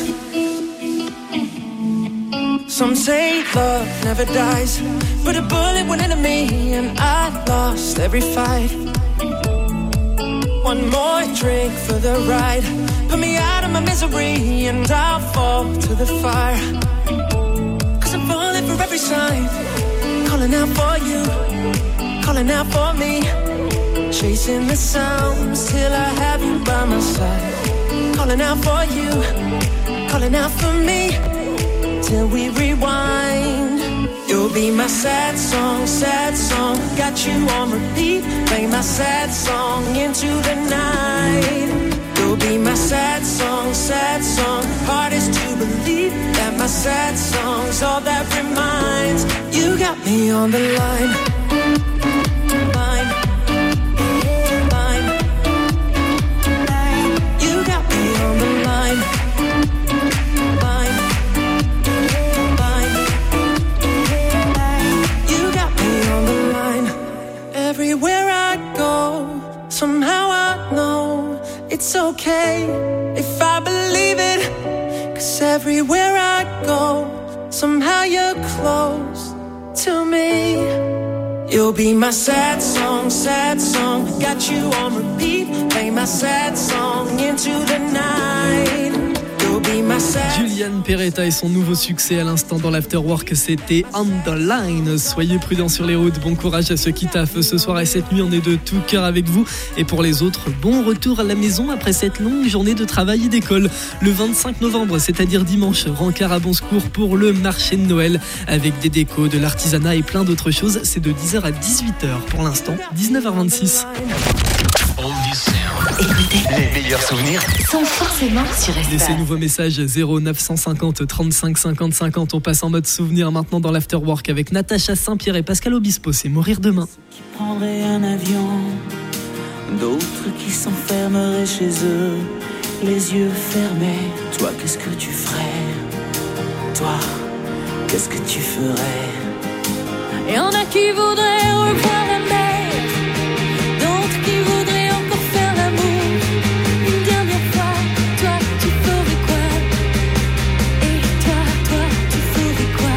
Some say love never dies, but a bullet went into me and I lost every fight. One more drink for the ride, put me out of my misery and I'll fall to the fire. Cause I'm falling for every sign, calling out for you, calling out for me. Chasing the sounds till I have you by my side. Calling out for you, calling out for me. Till we rewind. You'll be my sad song, sad song. Got you on repeat. Play my sad song into the night. You'll be my sad song, sad song. Hardest to believe that my sad song's all that reminds. You got me on the line. Line. Line. everywhere I go, somehow I know it's okay if I believe it. 'Cause everywhere I go, somehow you're close to me. You'll be my sad song, sad song. Got you on repeat. Play my sad song into the night. You'll be my sad. Julian Peretta et son nouveau succès à l'instant dans l'Afterwork, c'était On The Line. Soyez prudents sur les routes, bon courage à ceux qui taffent ce soir et cette nuit, on est de tout cœur avec vous. Et pour les autres, bon retour à la maison après cette longue journée de travail et d'école. Le vingt-cinq novembre, c'est-à-dire dimanche, rencard à Bon Secours pour le marché de Noël avec des décos, de l'artisanat et plein d'autres choses. C'est de dix heures à dix-huit heures pour l'instant, dix-neuf heures vingt-six. Écoutez, les meilleurs souvenirs sont forcément sur Espace. Laissez nouveaux messages zéro neuf cent cinquante trente-cinq cinquante cinquante. On passe en mode souvenir maintenant dans l'Afterwork avec Natacha Saint-Pierre et Pascal Obispo. C'est Mourir demain. Qui prendraient un avion, d'autres qui s'enfermeraient chez eux, les yeux fermés. Toi, qu'est-ce que tu ferais? Toi, qu'est-ce que tu ferais? Et y'en a qui voudraient revoir la mer, d'autres qui voudraient encore faire l'amour une dernière fois. Toi, tu ferais quoi? Et toi, toi, tu ferais quoi?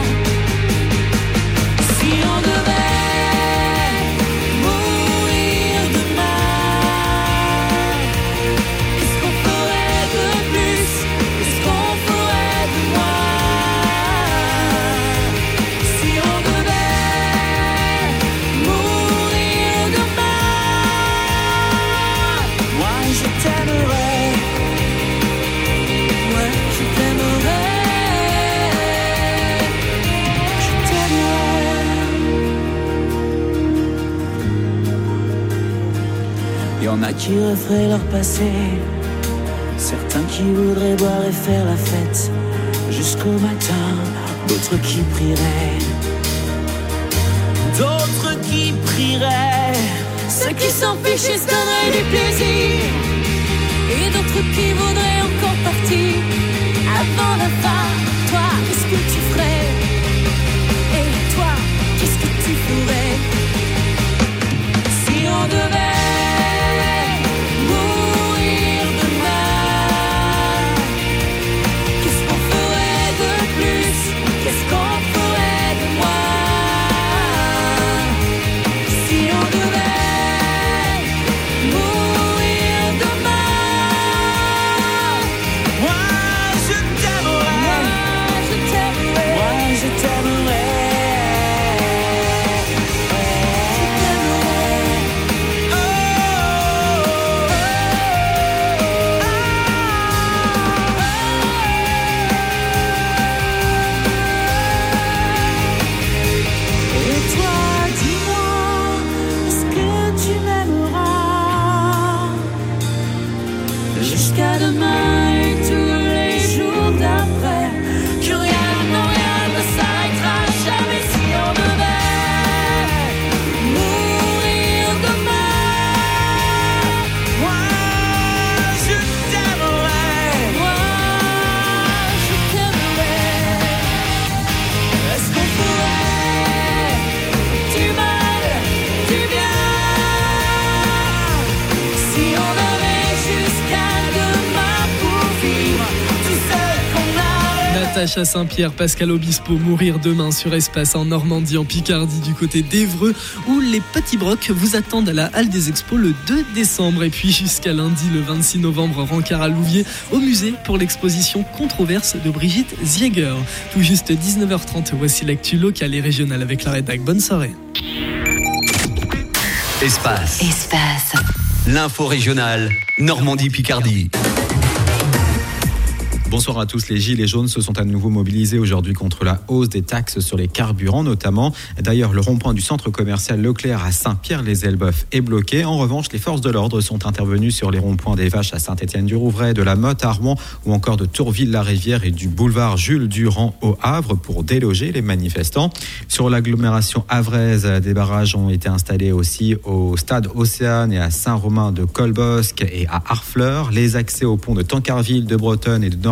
Si on devait mourir demain, qu'est-ce qu'on ferait de plus? Qu'est-ce qu'on ferait de moins? Si on devait mourir demain, moi je t'aimerais, moi je t'aimerais, je t'aimerais. Y'en a qui referaient leur passé, certains qui voudraient boire et faire la fête jusqu'au matin, d'autres qui prieraient, d'autres qui prieraient. Ceux qui s'en fichent se donneraient du plaisir, et d'autres qui voudraient encore partir avant la fin. Toi, qu'est-ce que tu ferais? Et toi, qu'est-ce que tu ferais? Si on devait mourir demain, qu'est-ce qu'on ferait de plus? Qu'est-ce qu'on ferait de moins? Si on devait mourir demain, moi je t'aimerais, moi je t'aimerais, moi je t'aimerais. Et toi, dis-moi, est-ce que tu m'aimeras jusqu'à demain et tous les jours d'après? Que rien, non rien ne s'arrêtera jamais si on devait mourir demain. Moi, je t'aimerais, moi, je t'aimerais. Est-ce qu'on ferait du mal, du bien, si on avait jusqu'à demain pour vivre tout seul qu'on a? Natacha Saint-Pierre, Pascal Obispo, Mourir demain sur Espace en Normandie, en Picardie, du côté d'Évreux, où les Petits Brocs vous attendent à la Halle des Expos le deux décembre. Et puis jusqu'à lundi, le vingt-six novembre, rencard à Louviers, au musée pour l'exposition Controverse de Brigitte Ziegler. Tout juste dix-neuf heures trente, voici l'actu locale et régionale avec la rédac. Bonne soirée. Espace. Espace. L'info régionale, Normandie-Picardie. Bonsoir à tous. Les gilets jaunes se sont à nouveau mobilisés aujourd'hui contre la hausse des taxes sur les carburants notamment. D'ailleurs, le rond-point du centre commercial Leclerc à Saint-Pierre-les-Elbeuf est bloqué. En revanche, les forces de l'ordre sont intervenues sur les ronds-points des Vaches à Saint-Étienne-du-Rouvray, de la Motte à Rouen ou encore de Tourville-la-Rivière et du boulevard Jules Durand au Havre pour déloger les manifestants. Sur l'agglomération havraise, des barrages ont été installés aussi au stade Océane et à Saint-Romain de Colbosc et à Harfleur. Les accès aux ponts de Tancarville, de Bretonne et de Normandie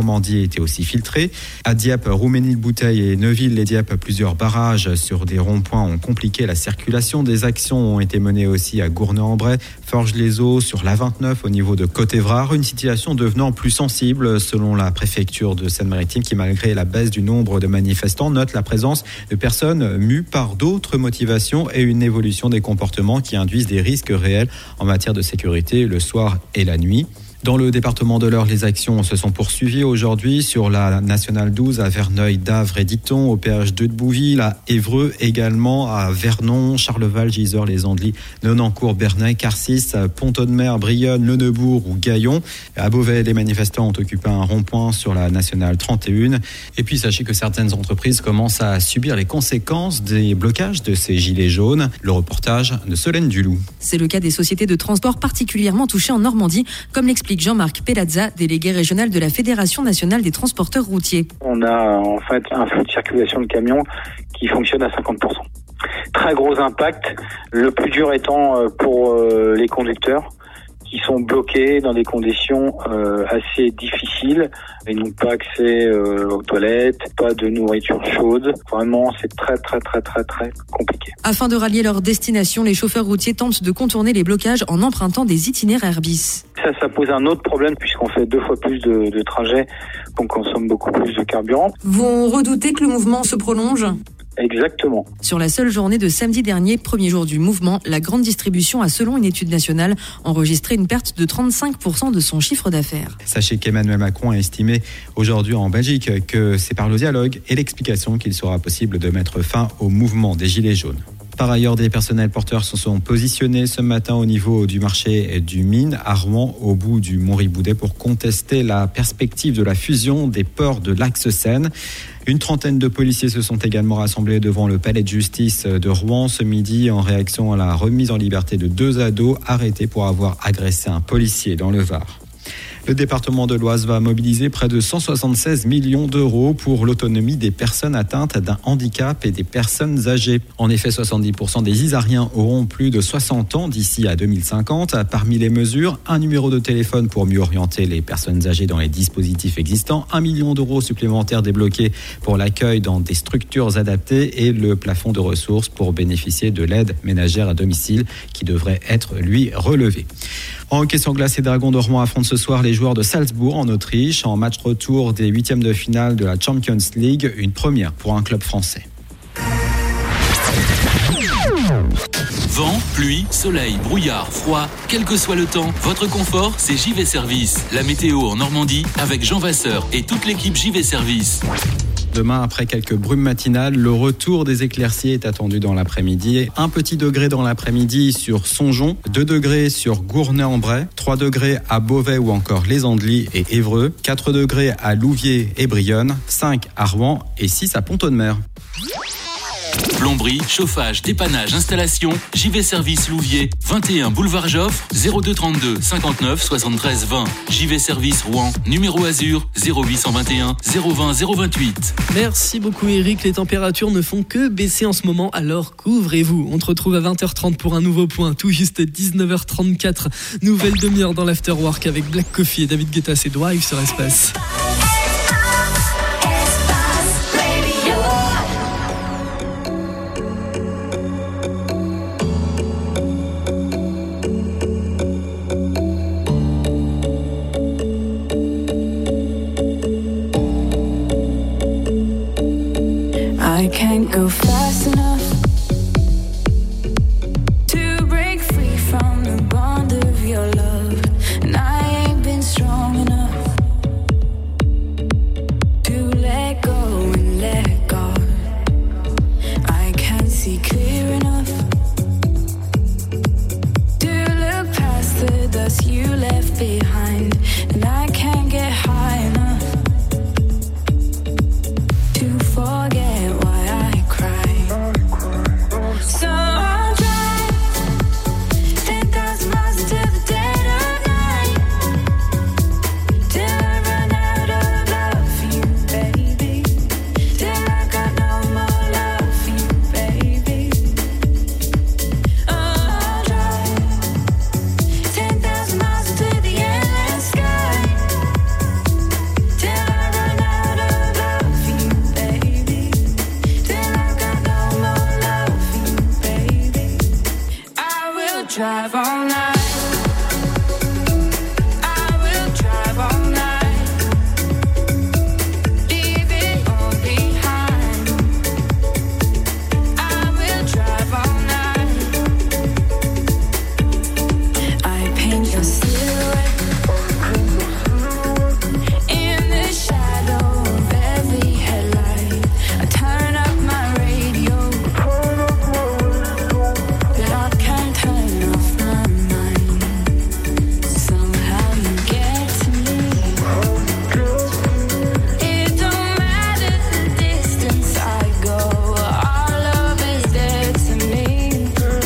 Normandie étaient aussi filtrés. À Dieppe, Rouménil-Bouteille et Neuville-les-Dieppe, plusieurs barrages sur des ronds-points ont compliqué la circulation. Des actions ont été menées aussi à Gournay-en-Bray, Forges-les-Eaux, sur l'A vingt-neuf au niveau de Côte-Évrard. Une situation devenant plus sensible selon la préfecture de Seine-Maritime qui, malgré la baisse du nombre de manifestants, note la présence de personnes mues par d'autres motivations et une évolution des comportements qui induisent des risques réels en matière de sécurité le soir et la nuit. Dans le département de l'Eure, les actions se sont poursuivies aujourd'hui sur la nationale douze à Verneuil, Davre et Diton, au péage deux de Bouville, à Évreux également, à Vernon, Charleval, Gisors, les Andelys, Nonancourt, Bernay, Carcis, Pont-de-Mer, Brionne, Le Neubourg ou Gaillon. À Beauvais, les manifestants ont occupé un rond-point sur la nationale trente et un. Et puis sachez que certaines entreprises commencent à subir les conséquences des blocages de ces gilets jaunes. Le reportage de Solène Duloup. C'est le cas des sociétés de transport particulièrement touchées en Normandie, comme l'explique Jean-Marc Pelazza, délégué régional de la Fédération nationale des transporteurs routiers. On a en fait un flux de circulation de camions qui fonctionne à cinquante pour cent. Très gros impact, le plus dur étant pour les conducteurs qui sont bloqués dans des conditions euh, assez difficiles. Ils n'ont pas accès euh, aux toilettes, pas de nourriture chaude. Vraiment, c'est très très très très très compliqué. Afin de rallier leur destination, les chauffeurs routiers tentent de contourner les blocages en empruntant des itinéraires bis. Ça, ça pose un autre problème puisqu'on fait deux fois plus de, de trajets, donc on consomme beaucoup plus de carburant. Vous redoutez que le mouvement se prolonge ? Exactement. Sur la seule journée de samedi dernier, premier jour du mouvement, la grande distribution a, selon une étude nationale, enregistré une perte de trente-cinq pour cent de son chiffre d'affaires. Sachez qu'Emmanuel Macron a estimé aujourd'hui en Belgique que c'est par le dialogue et l'explication qu'il sera possible de mettre fin au mouvement des Gilets jaunes. Par ailleurs, des personnels porteurs se sont positionnés ce matin au niveau du marché du Mine à Rouen, au bout du Mont-Riboudet, pour contester la perspective de la fusion des ports de l'Axe Seine. Une trentaine de policiers se sont également rassemblés devant le palais de justice de Rouen ce midi en réaction à la remise en liberté de deux ados arrêtés pour avoir agressé un policier dans le Var. Le département de l'Oise va mobiliser près de cent soixante-seize millions d'euros pour l'autonomie des personnes atteintes d'un handicap et des personnes âgées. En effet, soixante-dix pour cent des Isariens auront plus de soixante ans d'ici à deux mille cinquante. Parmi les mesures, un numéro de téléphone pour mieux orienter les personnes âgées dans les dispositifs existants, un million d'euros supplémentaires débloqués pour l'accueil dans des structures adaptées et le plafond de ressources pour bénéficier de l'aide ménagère à domicile qui devrait être, lui, relevé. En hockey sur glace, les Dragons de Rouen affrontent ce soir les joueurs de Salzbourg en Autriche en match retour des huitièmes de finale de la Champions League, une première pour un club français. Vent, pluie, soleil, brouillard, froid, quel que soit le temps, votre confort, c'est J V Service. La météo en Normandie avec Jean Vasseur et toute l'équipe J V Service. Demain, après quelques brumes matinales, le retour des éclaircies est attendu dans l'après-midi. Un petit degré dans l'après-midi sur Songeon, deux degrés sur Gournay-en-Bray, trois degrés à Beauvais ou encore les Andelys et Évreux, quatre degrés à Louviers et Brionne, cinq à Rouen et six à Pont-de-Mer. Plomberie, chauffage, dépannage, installation, J V Service Louviers, vingt et un boulevard Joffre, zéro deux trente-deux cinquante-neuf soixante-treize vingt. J V Service Rouen, numéro Azur, zéro huit vingt et un zéro vingt zéro vingt-huit. Merci beaucoup Eric, les températures ne font que baisser en ce moment, alors couvrez-vous. On te retrouve à vingt heures trente pour un nouveau point, tout juste dix-neuf heures trente-quatre. Nouvelle demi-heure dans l'Afterwork avec Black Coffee et David Guetta, c'est Drive sur Espace. I can't go fast enough to break free from the bond of your love, and I ain't been strong enough to let go and let God. I can't see clear enough to look past the dust you left behind, and I can't get high enough to forget to the end. drive all night. I will drive all night. Leave it all behind. I will drive all night. I paint your silhouette in the shadow of every headlight. I turn up my radio, but I can't turn off my mind. Somehow you get to me. It don't matter the distance I go, our love is dead to me.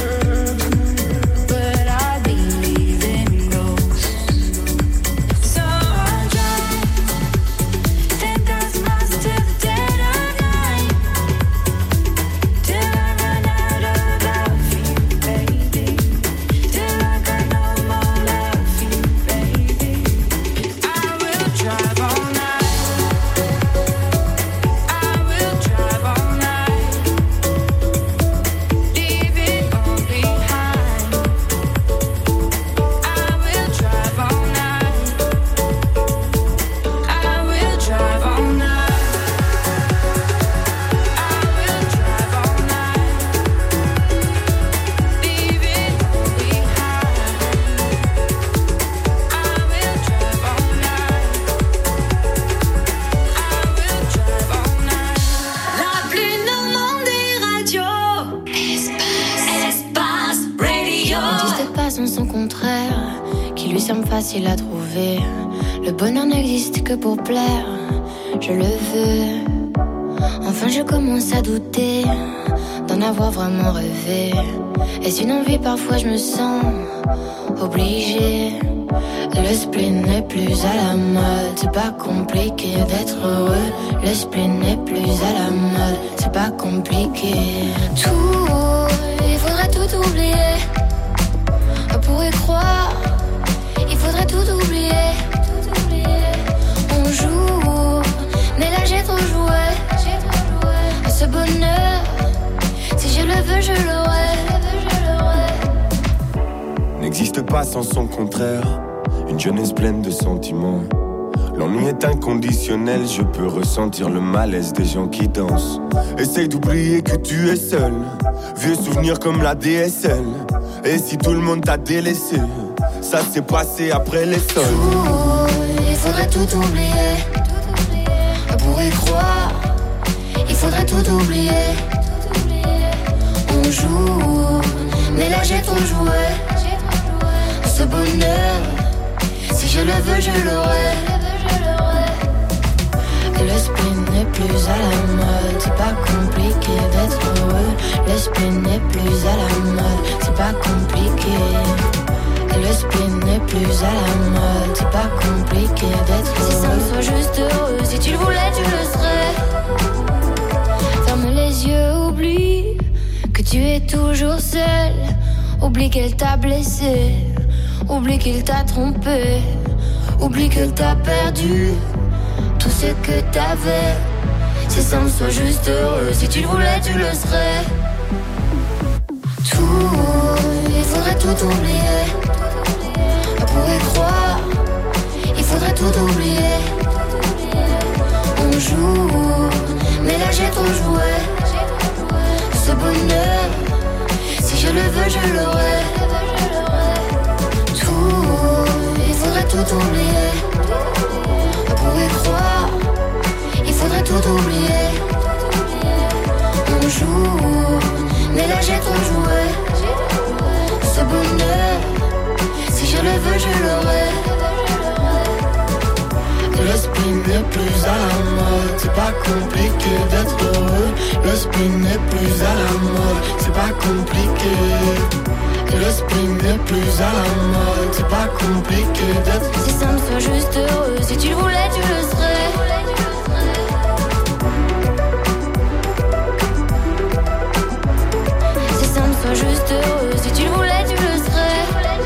But I believe in ghosts, so I'll drive ten thousand miles to the dead of night, till I run out of love for you, baby. Till I got no more love for you, baby. I will drive all night. I will drive all night. Leave it all behind. I will drive all night. I will drive all night. I will drive all night. Leave it all behind. I will drive all night. I will drive all night. La plus normande des radios. Espace, Espace Radio. N'existe pas sans son contraire, qui lui semble facile à trouver. Le bonheur n'existe que pour plaire, je le veux. Enfin je commence à douter d'en avoir vraiment rêvé. Est-ce une envie? Parfois je me sens obligée. Le spleen n'est plus à la mode, c'est pas compliqué d'être heureux. Le spleen n'est plus à la mode, c'est pas compliqué. Tout, il faudrait tout oublier. On pourrait croire, il faudrait tout oublier. On joue, mais là j'ai trop joué. Ce bonheur, si je le veux, je l'aurai. N'existe pas sans son contraire. Une jeunesse pleine de sentiments. L'ennui est inconditionnel, je peux ressentir le malaise des gens qui dansent. Essaye d'oublier que tu es seul. Vieux souvenirs comme la D S L. Et si tout le monde t'a délaissé, ça s'est passé après les sols. Il faudrait tout oublier. On pourrait croire, il faudrait tout oublier. On joue, mais là j'ai trop joué. Ce bonheur, si je le veux, je l'aurai. Le spleen n'est plus à la mode, c'est pas compliqué d'être heureux. Le spleen n'est plus à la mode, c'est pas compliqué. Le spleen n'est plus à la mode, c'est pas compliqué d'être heureux. Si ça me soit juste heureux, si tu le voulais, tu le serais. Ferme les yeux, oublie que tu es toujours seul. Oublie qu'elle t'a blessé, oublie qu'il t'a trompé, oublie que t'as perdu tout ce que t'avais. Si ça me soit juste heureux, si tu le voulais, tu le serais. Tout, il faudrait tout oublier. On pourrait croire, il faudrait tout oublier. On joue, mais là j'ai trop joué. Ce bonheur, si je le veux, je l'aurai. Tout, il faudrait tout oublier. On pourrait croire, il faudrait tout oublier. On joue, mais là j'ai trop joué. Ce bonheur, si je le veux, je l'aurai. Le spleen n'est plus à la mode, c'est pas compliqué d'être heureux. Le spleen n'est plus à la mode, c'est pas compliqué. Le spleen n'est plus à la mode, c'est pas compliqué d'être. Si ça me soit juste heureux, si tu le voulais, tu le serais. Si ça me soit juste heureux, si tu le voulais, tu le serais.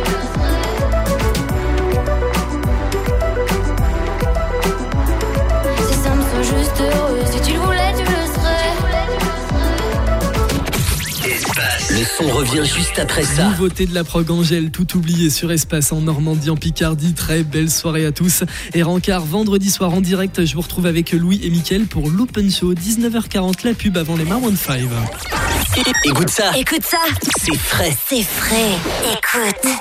Si ça me soit juste heureux, si tu le voulais, tu le serais. Espace. Le On revient juste après ça. Nouveauté de la prog Angèle, tout oublié sur Espace en Normandie, en Picardie. Très belle soirée à tous. Et Rancard, vendredi soir en direct, je vous retrouve avec Louis et Mickaël pour l'Open Show. dix-neuf heures quarante, la pub avant les Maroon cinq. Écoute ça. Écoute ça. C'est frais. C'est frais. Écoute.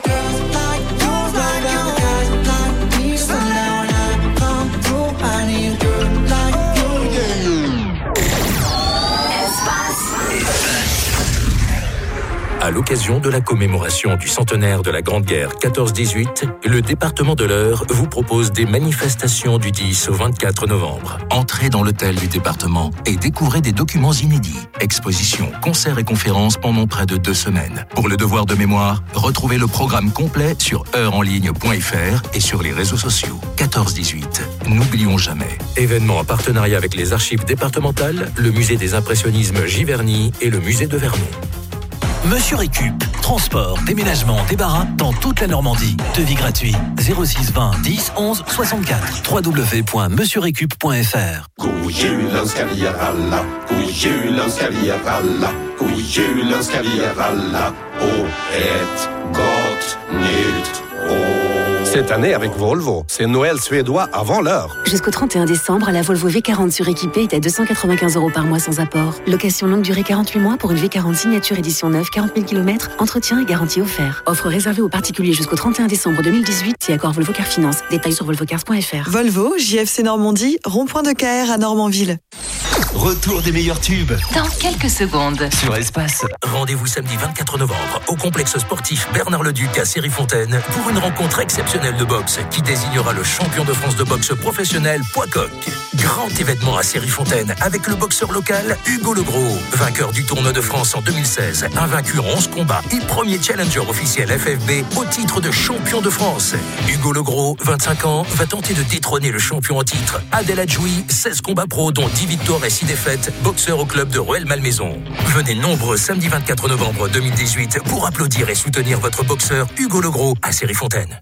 À l'occasion de la commémoration du centenaire de la Grande Guerre quatorze dix-huit, le département de l'Eure vous propose des manifestations du dix au vingt-quatre novembre. Entrez dans l'hôtel du département et découvrez des documents inédits, expositions, concerts et conférences pendant près de deux semaines. Pour le devoir de mémoire, retrouvez le programme complet sur heure en ligne point f r et sur les réseaux sociaux. quatorze dix-huit, n'oublions jamais. Événement en partenariat avec les archives départementales, le musée des impressionnismes Giverny et le musée de Vernon. Monsieur Récup, transport, déménagement, débarras dans toute la Normandie. Devis gratuit zéro six vingt dix onze soixante-quatre. w w w point monsieur récup point f r. Julens ska vi alla, god julen ska vi alla, god julen ska vi alla och ett gott nytt år. Cette année, avec Volvo, c'est Noël suédois avant l'heure. Jusqu'au trente et un décembre, la Volvo V quarante suréquipée est à deux cent quatre-vingt-quinze euros par mois sans apport. Location longue durée quarante-huit mois pour une V quarante signature édition neuve, quarante mille kilomètres, entretien et garantie offert. Offre réservée aux particuliers jusqu'au trente et un décembre deux mille dix-huit et accord Volvo Car Finance. Détails sur volvocars point f r. Volvo, J F C Normandie, rond-point de K R à Normandville. Retour des meilleurs tubes Dans quelques secondes. sur Espace. Rendez-vous samedi vingt-quatre novembre au complexe sportif Bernard-le-Duc à Série-Fontaine pour une rencontre exceptionnelle de boxe qui désignera le champion de France de boxe professionnel poids coq. Grand événement à Série-Fontaine avec le boxeur local Hugo Legros, vainqueur du tournoi de France en deux mille seize, invaincu en onze combats et premier challenger officiel F F B au titre de champion de France. Hugo Legros, vingt-cinq ans, va tenter de détrôner le champion en titre Adel Adjoui, seize combats pro dont dix victoires et six défaites, boxeur au club de Rueil-Malmaison. Venez nombreux samedi vingt-quatre novembre deux mille dix-huit pour applaudir et soutenir votre boxeur Hugo Legros à Série-Fontaine.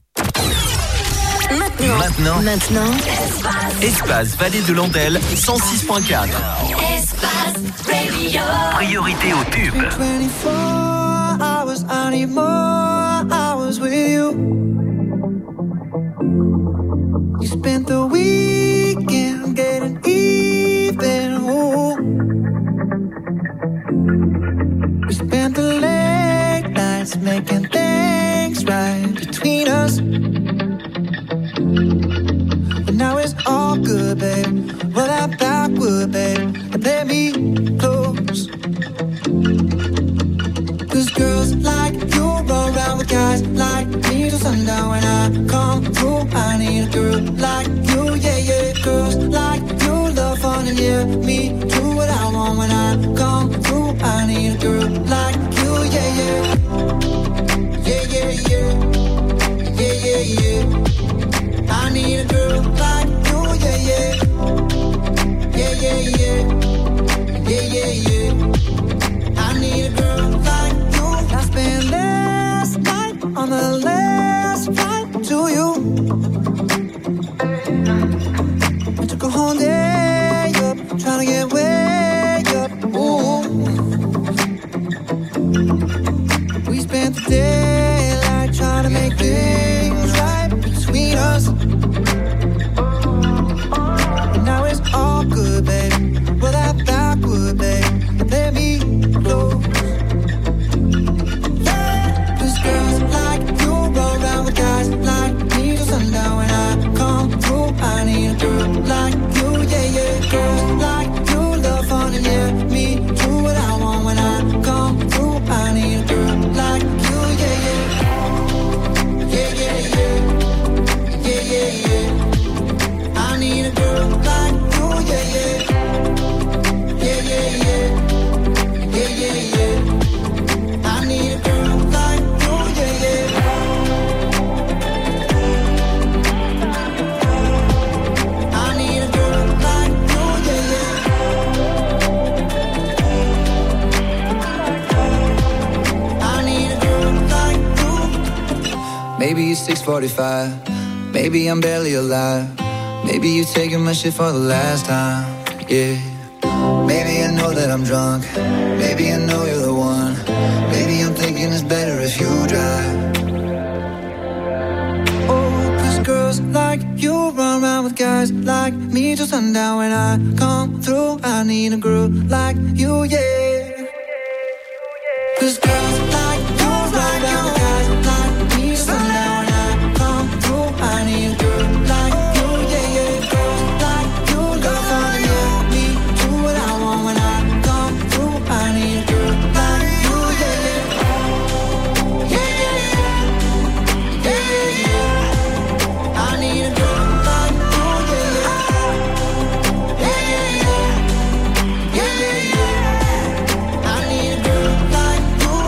Maintenant. Maintenant, Maintenant. Espace Vallée de Landelle cent six point quatre. Espace Radio. Priorité au tube. twenty-four hours, I need more hours with you. You spent the weekend getting even. Ooh. We spent the late nights making things right between us. But now it's all good, babe. Roll that backward, babe, and play me close. Cause girls like you roll around with guys like me till sundown. When I come through, I need a girl like you, yeah, yeah. Girls like you love fun and yeah, me do what I want. When I come through, I need a girl like you, yeah, yeah. Yeah, yeah, yeah. Yeah, yeah, yeah. I need a girl like you, yeah, yeah. Yeah, yeah, yeah. Yeah, yeah, yeah. I need a girl like you. I spent last night on the last flight to you. I took a whole day up, trying to get way up. Ooh. We spent the daylight trying to make things right between us. And now it's all good, babe. Roll that backward, babe, and let me close. Cause girls like you roll around with guys like me till sundown. When I come through, I need a girl like you, yeah, yeah. Girls like you love fun and yeah, me do what I want. When I come through, I need a girl like you, yeah, yeah. Yeah, yeah, yeah. Yeah, yeah, yeah. I need a girl like you, yeah, yeah. Yeah, yeah, yeah. Yeah, yeah, yeah. I need a girl like you, yeah, yeah. I need a girl like you, yeah, yeah. I need a girl like you. Maybe it's six forty-five. Maybe I'm barely alive. Maybe you taking my shit for the last time. Yeah. Maybe I know that I'm drunk. Maybe I know you're the one. Maybe I'm like you run around with guys like me till sundown. When I come through, I need a groove like you, yeah. Cause girls like you run around with guys like me till sundown. When I come through, I need a groove like you, yeah, yeah. Girls like you love finding yeah, me do what I want. When I come through, I need a groove like you, yeah, yeah. Yeah, yeah, yeah. Yeah, yeah, yeah. I need a girl like you, yeah, yeah. Yeah, yeah, yeah. Yeah, yeah, yeah. I need a girl like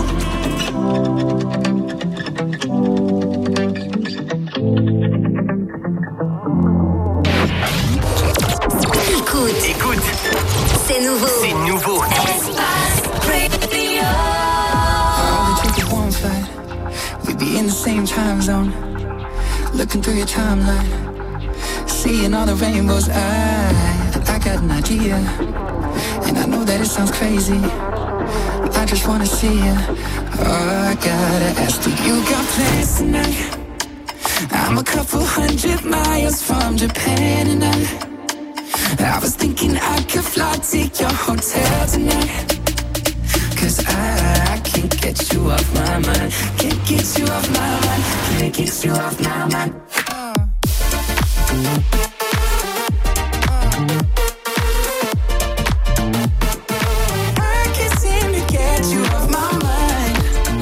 Écoute, écoute, c'est nouveau. C'est nouveau. all the tricky one fight. We be in the same time zone, looking through your timeline, seeing all the rainbows. I, I got an idea, and I know that it sounds crazy. I just wanna see you. Oh, I gotta ask, do you got plans tonight? I'm a couple hundred miles from Japan, and I, I was thinking I could fly to your hotel tonight. Cause I, I can't get you off my mind. Can't get you off my mind. Can't get you off my mind. I can't seem to get you off my mind.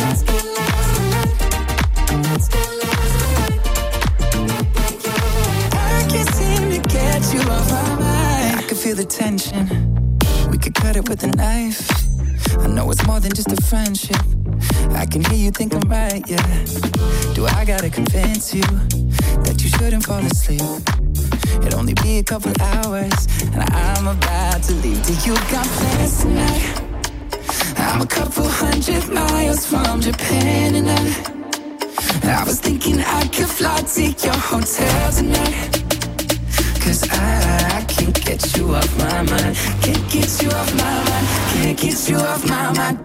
I can't seem to get you off my mind. I can feel the tension. We could cut it with a knife. I know it's more than just a friendship. I can hear you think I'm right, yeah. Do I gotta convince you that you shouldn't fall asleep? It'll only be a couple hours, and I'm about to leave. Do you got plans tonight? I'm a couple hundred miles from Japan, and I, I was thinking I could fly to your hotel tonight. Cause I, I can't get you off my mind. Can't get you off my mind. Can't get you off my mind.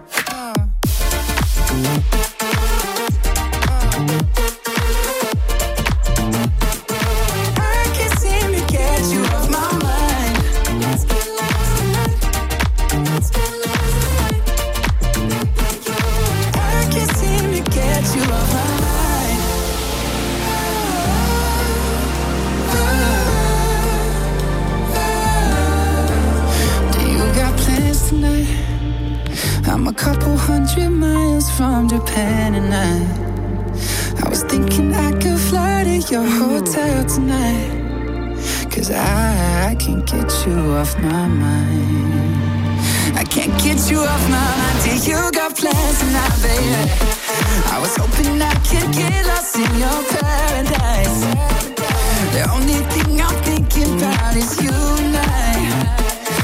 I can't seem to get you off my mind. I can't seem to get you off my mind. Tonight, I'm a couple hundred miles from Japan, and I, I was thinking I could fly to your hotel tonight. Cause I, I can't get you off my mind. I can't get you off my mind. Do you got plans tonight, baby? I was hoping I could get lost in your paradise. The only thing I'm thinking about is you and I.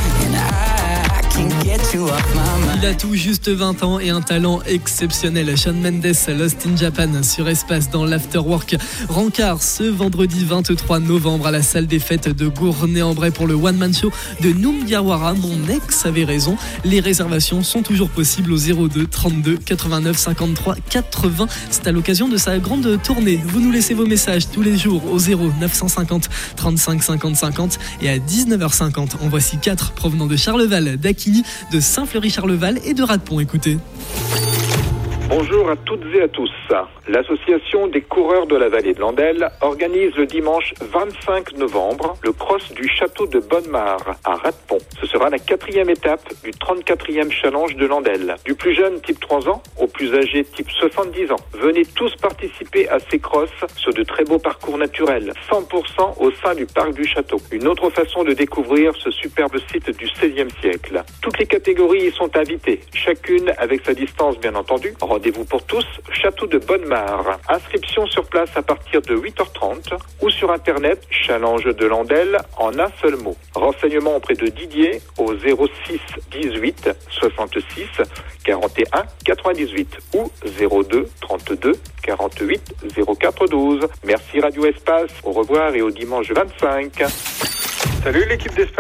Il a tout juste vingt ans et un talent exceptionnel. Shawn Mendes, Lost in Japan sur Espace dans l'Afterwork. Rencard ce vendredi vingt-trois novembre à la salle des fêtes de Gournay-en-Bray pour le One Man Show de Noum Diawara. Mon ex avait raison. Les réservations sont toujours possibles au zéro deux trente-deux quatre-vingt-neuf cinquante-trois quatre-vingts. C'est à l'occasion de sa grande tournée. Vous nous laissez vos messages tous les jours au zéro neuf cent cinquante trente-cinq cinquante cinquante et à dix-neuf heures cinquante. En voici quatre provenant de Charleval, d'Aquigny, de Saint-Fleury-Charleval et de Radepont. Écoutez. Bonjour à toutes et à tous. L'association des coureurs de la vallée de l'Andelle organise le dimanche vingt-cinq novembre le cross du château de Bonnemare à Radepont. Ce sera la quatrième étape du trente-quatrième challenge de l'Andelle. Du plus jeune type trois ans au plus âgé type soixante-dix ans. Venez tous participer à ces crosses sur de très beaux parcours naturels, cent pour cent au sein du parc du château. Une autre façon de découvrir ce superbe site du seizième siècle. Toutes les catégories y sont invitées, chacune avec sa distance bien entendu. Rendez-vous pour tous, château de Bonnemare. Inscription sur place à partir de huit heures trente ou sur internet challenge de l'Andelle en un seul mot. Renseignements auprès de Didier au zéro six dix-huit soixante-six quarante et un quatre-vingt-dix-huit ou zéro deux trente-deux quarante-huit zéro quatre douze. Merci Radio Espace, au revoir et au dimanche vingt-cinq. Salut l'équipe d'Espace,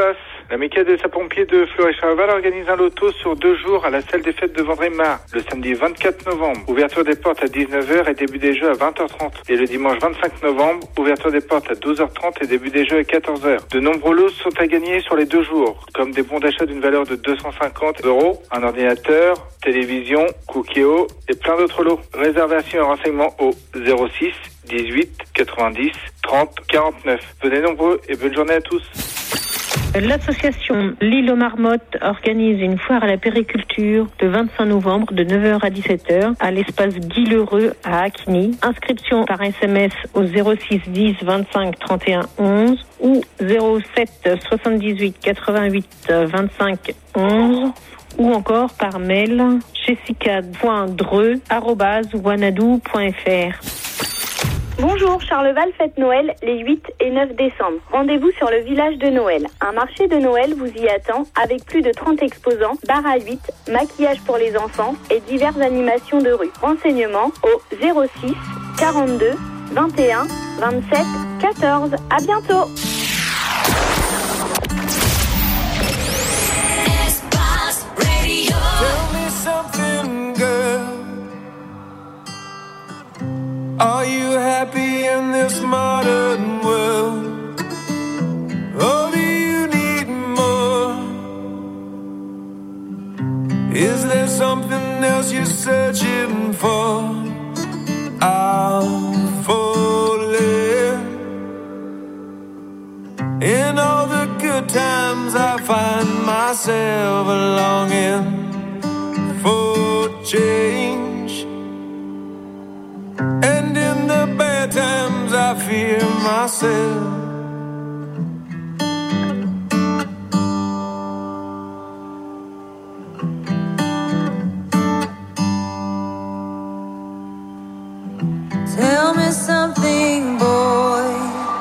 L'amicale des sapeurs-pompiers de Fleury-Charleval organise un loto sur deux jours à la salle des fêtes de Vendré-Mar, le samedi vingt-quatre novembre. Ouverture des portes à dix-neuf heures et début des jeux à vingt heures trente. Et le dimanche vingt-cinq novembre, ouverture des portes à douze heures trente et début des jeux à quatorze heures. De nombreux lots sont à gagner sur les deux jours, comme des bons d'achat d'une valeur de deux cent cinquante euros, un ordinateur, télévision, Cookéo et plein d'autres lots. Réservation et renseignements au zéro six dix-huit quatre-vingt-dix trente quarante-neuf. Venez nombreux et bonne journée à tous. L'association L'Île aux Marmottes organise une foire à la périculture le vingt-cinq novembre de neuf heures à dix-sept heures à l'espace Guy Lheureux à Acquigny. Inscription par S M S au zéro six dix vingt-cinq trente et un onze ou zéro sept soixante-dix-huit quatre-vingt-huit vingt-cinq onze ou encore par mail jessica point dreux arobase wanadoo point f r. Bonjour, Charleval fête Noël les huit et neuf décembre. Rendez-vous sur le village de Noël. Un marché de Noël vous y attend avec plus de trente exposants, bar à huit, maquillage pour les enfants et diverses animations de rue. Renseignements au zéro six quarante-deux vingt et un vingt-sept quatorze. À bientôt. Are you happy in this modern world? Or do you need more? Is there something else you're searching for? I'm falling. In all the good times I find myself longing for change. And in the bad times I fear myself. Tell me something, boy.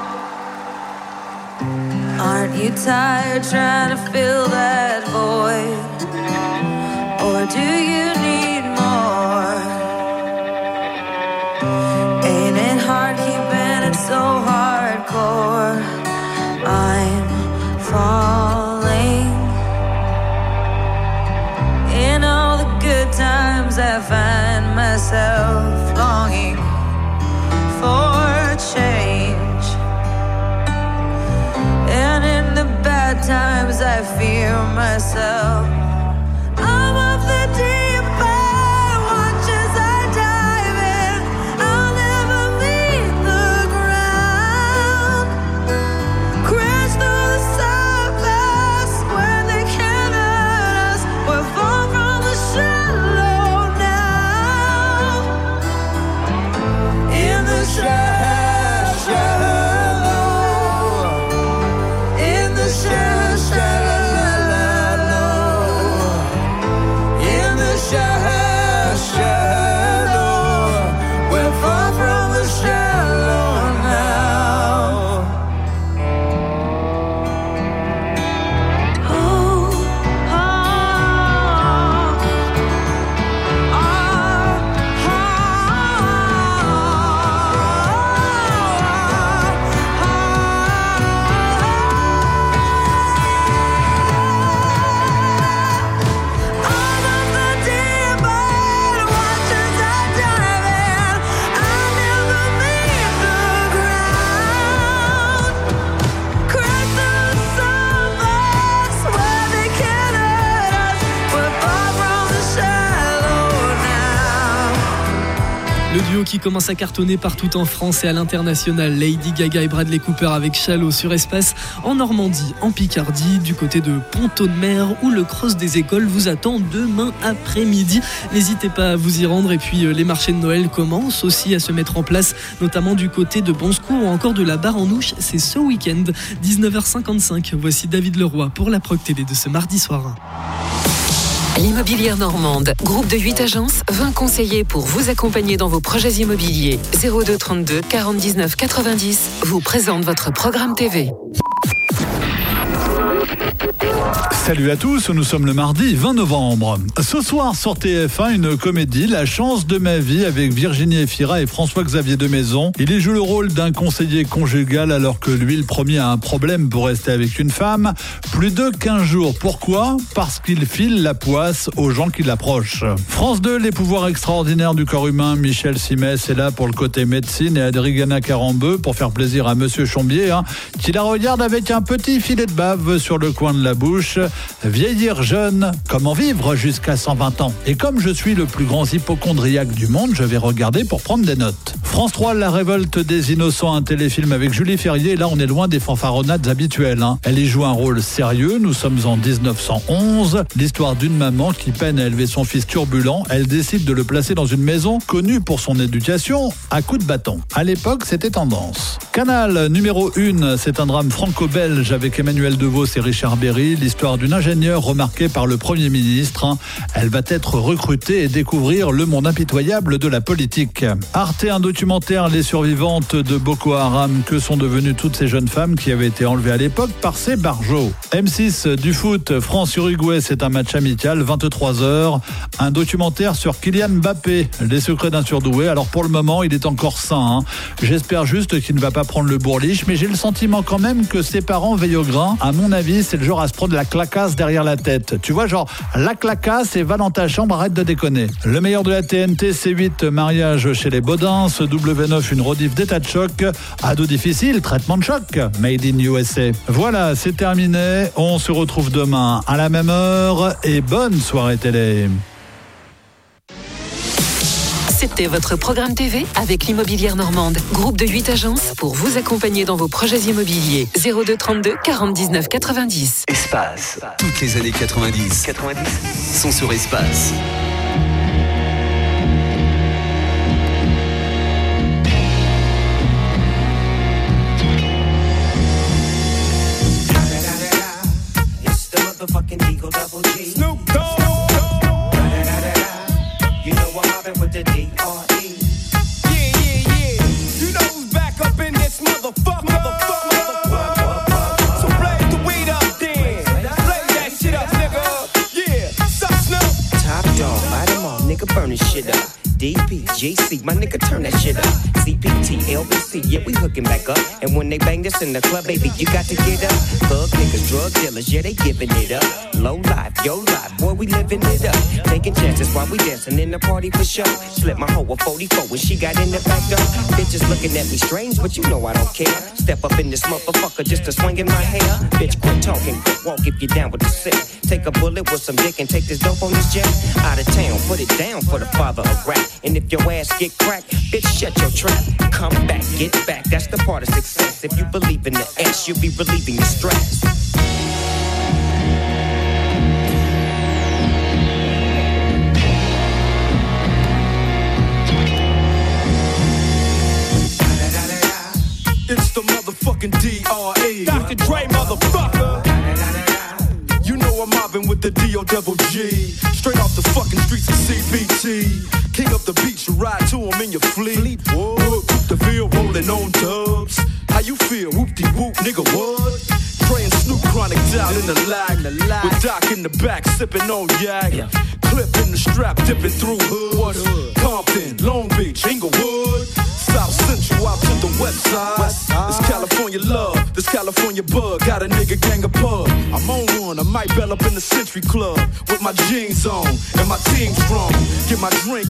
Aren't you tired trying to fill that void? Or do you need more? Ain't it hard keeping it so hardcore? I'm falling. In all the good times I find myself longing for change. And in the bad times I fear myself. I'm of the deep end, watch as I dive in. I'll never meet the ground. Crash through the surface where they can't hurt us. We're far from the shallow now. In the shallow, shallow. In the shallow, shallow. In the shallow, shallow. We're far from the shallow now. Oh, Le duo qui commence à cartonner partout en France et à l'international, Lady Gaga et Bradley Cooper avec Shallow sur Espace, en Normandie, en Picardie, du côté de Ponto-de-Mer, où le cross des écoles vous attend demain après-midi. N'hésitez pas à vous y rendre. Et puis les marchés de Noël commencent aussi à se mettre en place, notamment du côté de Bon Secours ou encore de la Barre-en-Ouche. C'est ce week-end, dix-neuf heures cinquante-cinq. Voici David Leroy pour la Proc Télé de ce mardi soir. L'Immobilière Normande, groupe de huit agences, vingt conseillers pour vous accompagner dans vos projets immobiliers. zéro deux trente-deux quarante-dix-neuf quatre-vingt-dix vous présente votre programme T V. Salut à tous, nous sommes le mardi vingt novembre. Ce soir sur T F un, une comédie, La chance de ma vie, avec Virginie Efira et François-Xavier Demaison. Il y joue le rôle d'un conseiller conjugal alors que lui, le premier, a un problème pour rester avec une femme. Plus de quinze jours. Pourquoi ? Parce qu'il file la poisse aux gens qui l'approchent. France deux, les pouvoirs extraordinaires du corps humain. Michel Simès est là pour le côté médecine et Adrigana Carambeu pour faire plaisir à Monsieur Chombier, hein, qui la regarde avec un petit filet de bave sur le coin de la bouche. Vieillir jeune, comment vivre jusqu'à cent vingt ans ? Et comme je suis le plus grand hypochondriaque du monde, je vais regarder pour prendre des notes. France trois, La révolte des innocents, un téléfilm avec Julie Ferrier. Là, on est loin des fanfaronnades habituelles, hein. Elle y joue un rôle sérieux. Nous sommes en dix-neuf cent onze. L'histoire d'une maman qui peine à élever son fils turbulent. Elle décide de le placer dans une maison connue pour son éducation à coups de bâton. À l'époque, c'était tendance. Canal numéro un, c'est un drame franco-belge avec Emmanuel DeVos et Richard Berry. L'histoire d'une ingénieure remarquée par le Premier ministre. Elle va être recrutée et découvrir le monde impitoyable de la politique. Arte, un documentaire, les survivantes de Boko Haram. Que sont devenues toutes ces jeunes femmes qui avaient été enlevées à l'époque par ces barjots ? M six, du foot, France-Uruguay, c'est un match amical, vingt-trois heures. Un documentaire sur Kylian Mbappé, les secrets d'un surdoué. Alors pour le moment, il est encore sain, hein. J'espère juste qu'il ne va pas prendre le bourliche, mais j'ai le sentiment quand même que ses parents veillent au grain. À mon avis, c'est le genre à se prendre la clacasse derrière la tête. Tu vois, genre, la clacasse et va dans ta chambre, arrête de déconner. Le meilleur de la T N T, C huit, mariage chez les Baudins. W neuf, une rediff d'état de choc. Ado difficile, traitement de choc. Made in U S A. Voilà, c'est terminé. On se retrouve demain à la même heure et bonne soirée télé. C'était votre programme T V avec l'Immobilière Normande. Groupe de huit agences pour vous accompagner dans vos projets immobiliers. zéro deux trente-deux quarante dix-neuf quatre-vingt-dix. Espace. Toutes les années quatre-vingt-dix. quatre-vingt-dix sont sur Espace. Snoop Dogg. You know I'm mobbing with the D R E. Yeah, yeah, yeah. You know who's back up in this motherfucker. Motherfucker, motherfucker. So blaze the weed up then. Blaze that shit up, nigga. Yeah, sup, Snoop? Top dog, light 'em all, nigga, burn this shit up. D P, G C, my nigga, turn that shit up. C P T, L B C, yeah, we hooking back up. And when they bang this in the club, baby, you got to get up. Thug niggas, drug dealers, yeah, they giving it up. Low life, yo life, boy, we living it up. Taking chances while we dancing in the party for show. Slip my hoe a forty-four when she got in the back door. Bitches looking at me strange, but you know I don't care. Step up in this motherfucker just to swing in my hair. Bitch, quit talking, quit walk if you're down with the sick. Take a bullet with some dick and take this dope on this jet. Out of town, put it down for the father of rap. And if your ass get cracked, bitch, shut your trap. Come back, get back, that's the part of success. If you believe in the S, you'll be relieving the stress. It's the motherfucking D R E. Doctor Dre, motherfucker. You know I'm mobbing with the D O double G. Straight off the fucking streets of C B T. King up the beach, you ride to him in your fleet. Whoop, whoop the Ville rolling on dubs. How you feel? Whoop-de-whoop, nigga, what? Dre and Snoop Chronic down in the lag. With Doc in the back, sipping on yak. Clip in the strap, dipping through hoods. Compton, Long Beach, Inglewood. South Central out to the west side. It's California love, this California bug. Got a nigga gang of pub. I'm on one, I might bell up in the Century Club with my jeans on and my team strong. Get my drink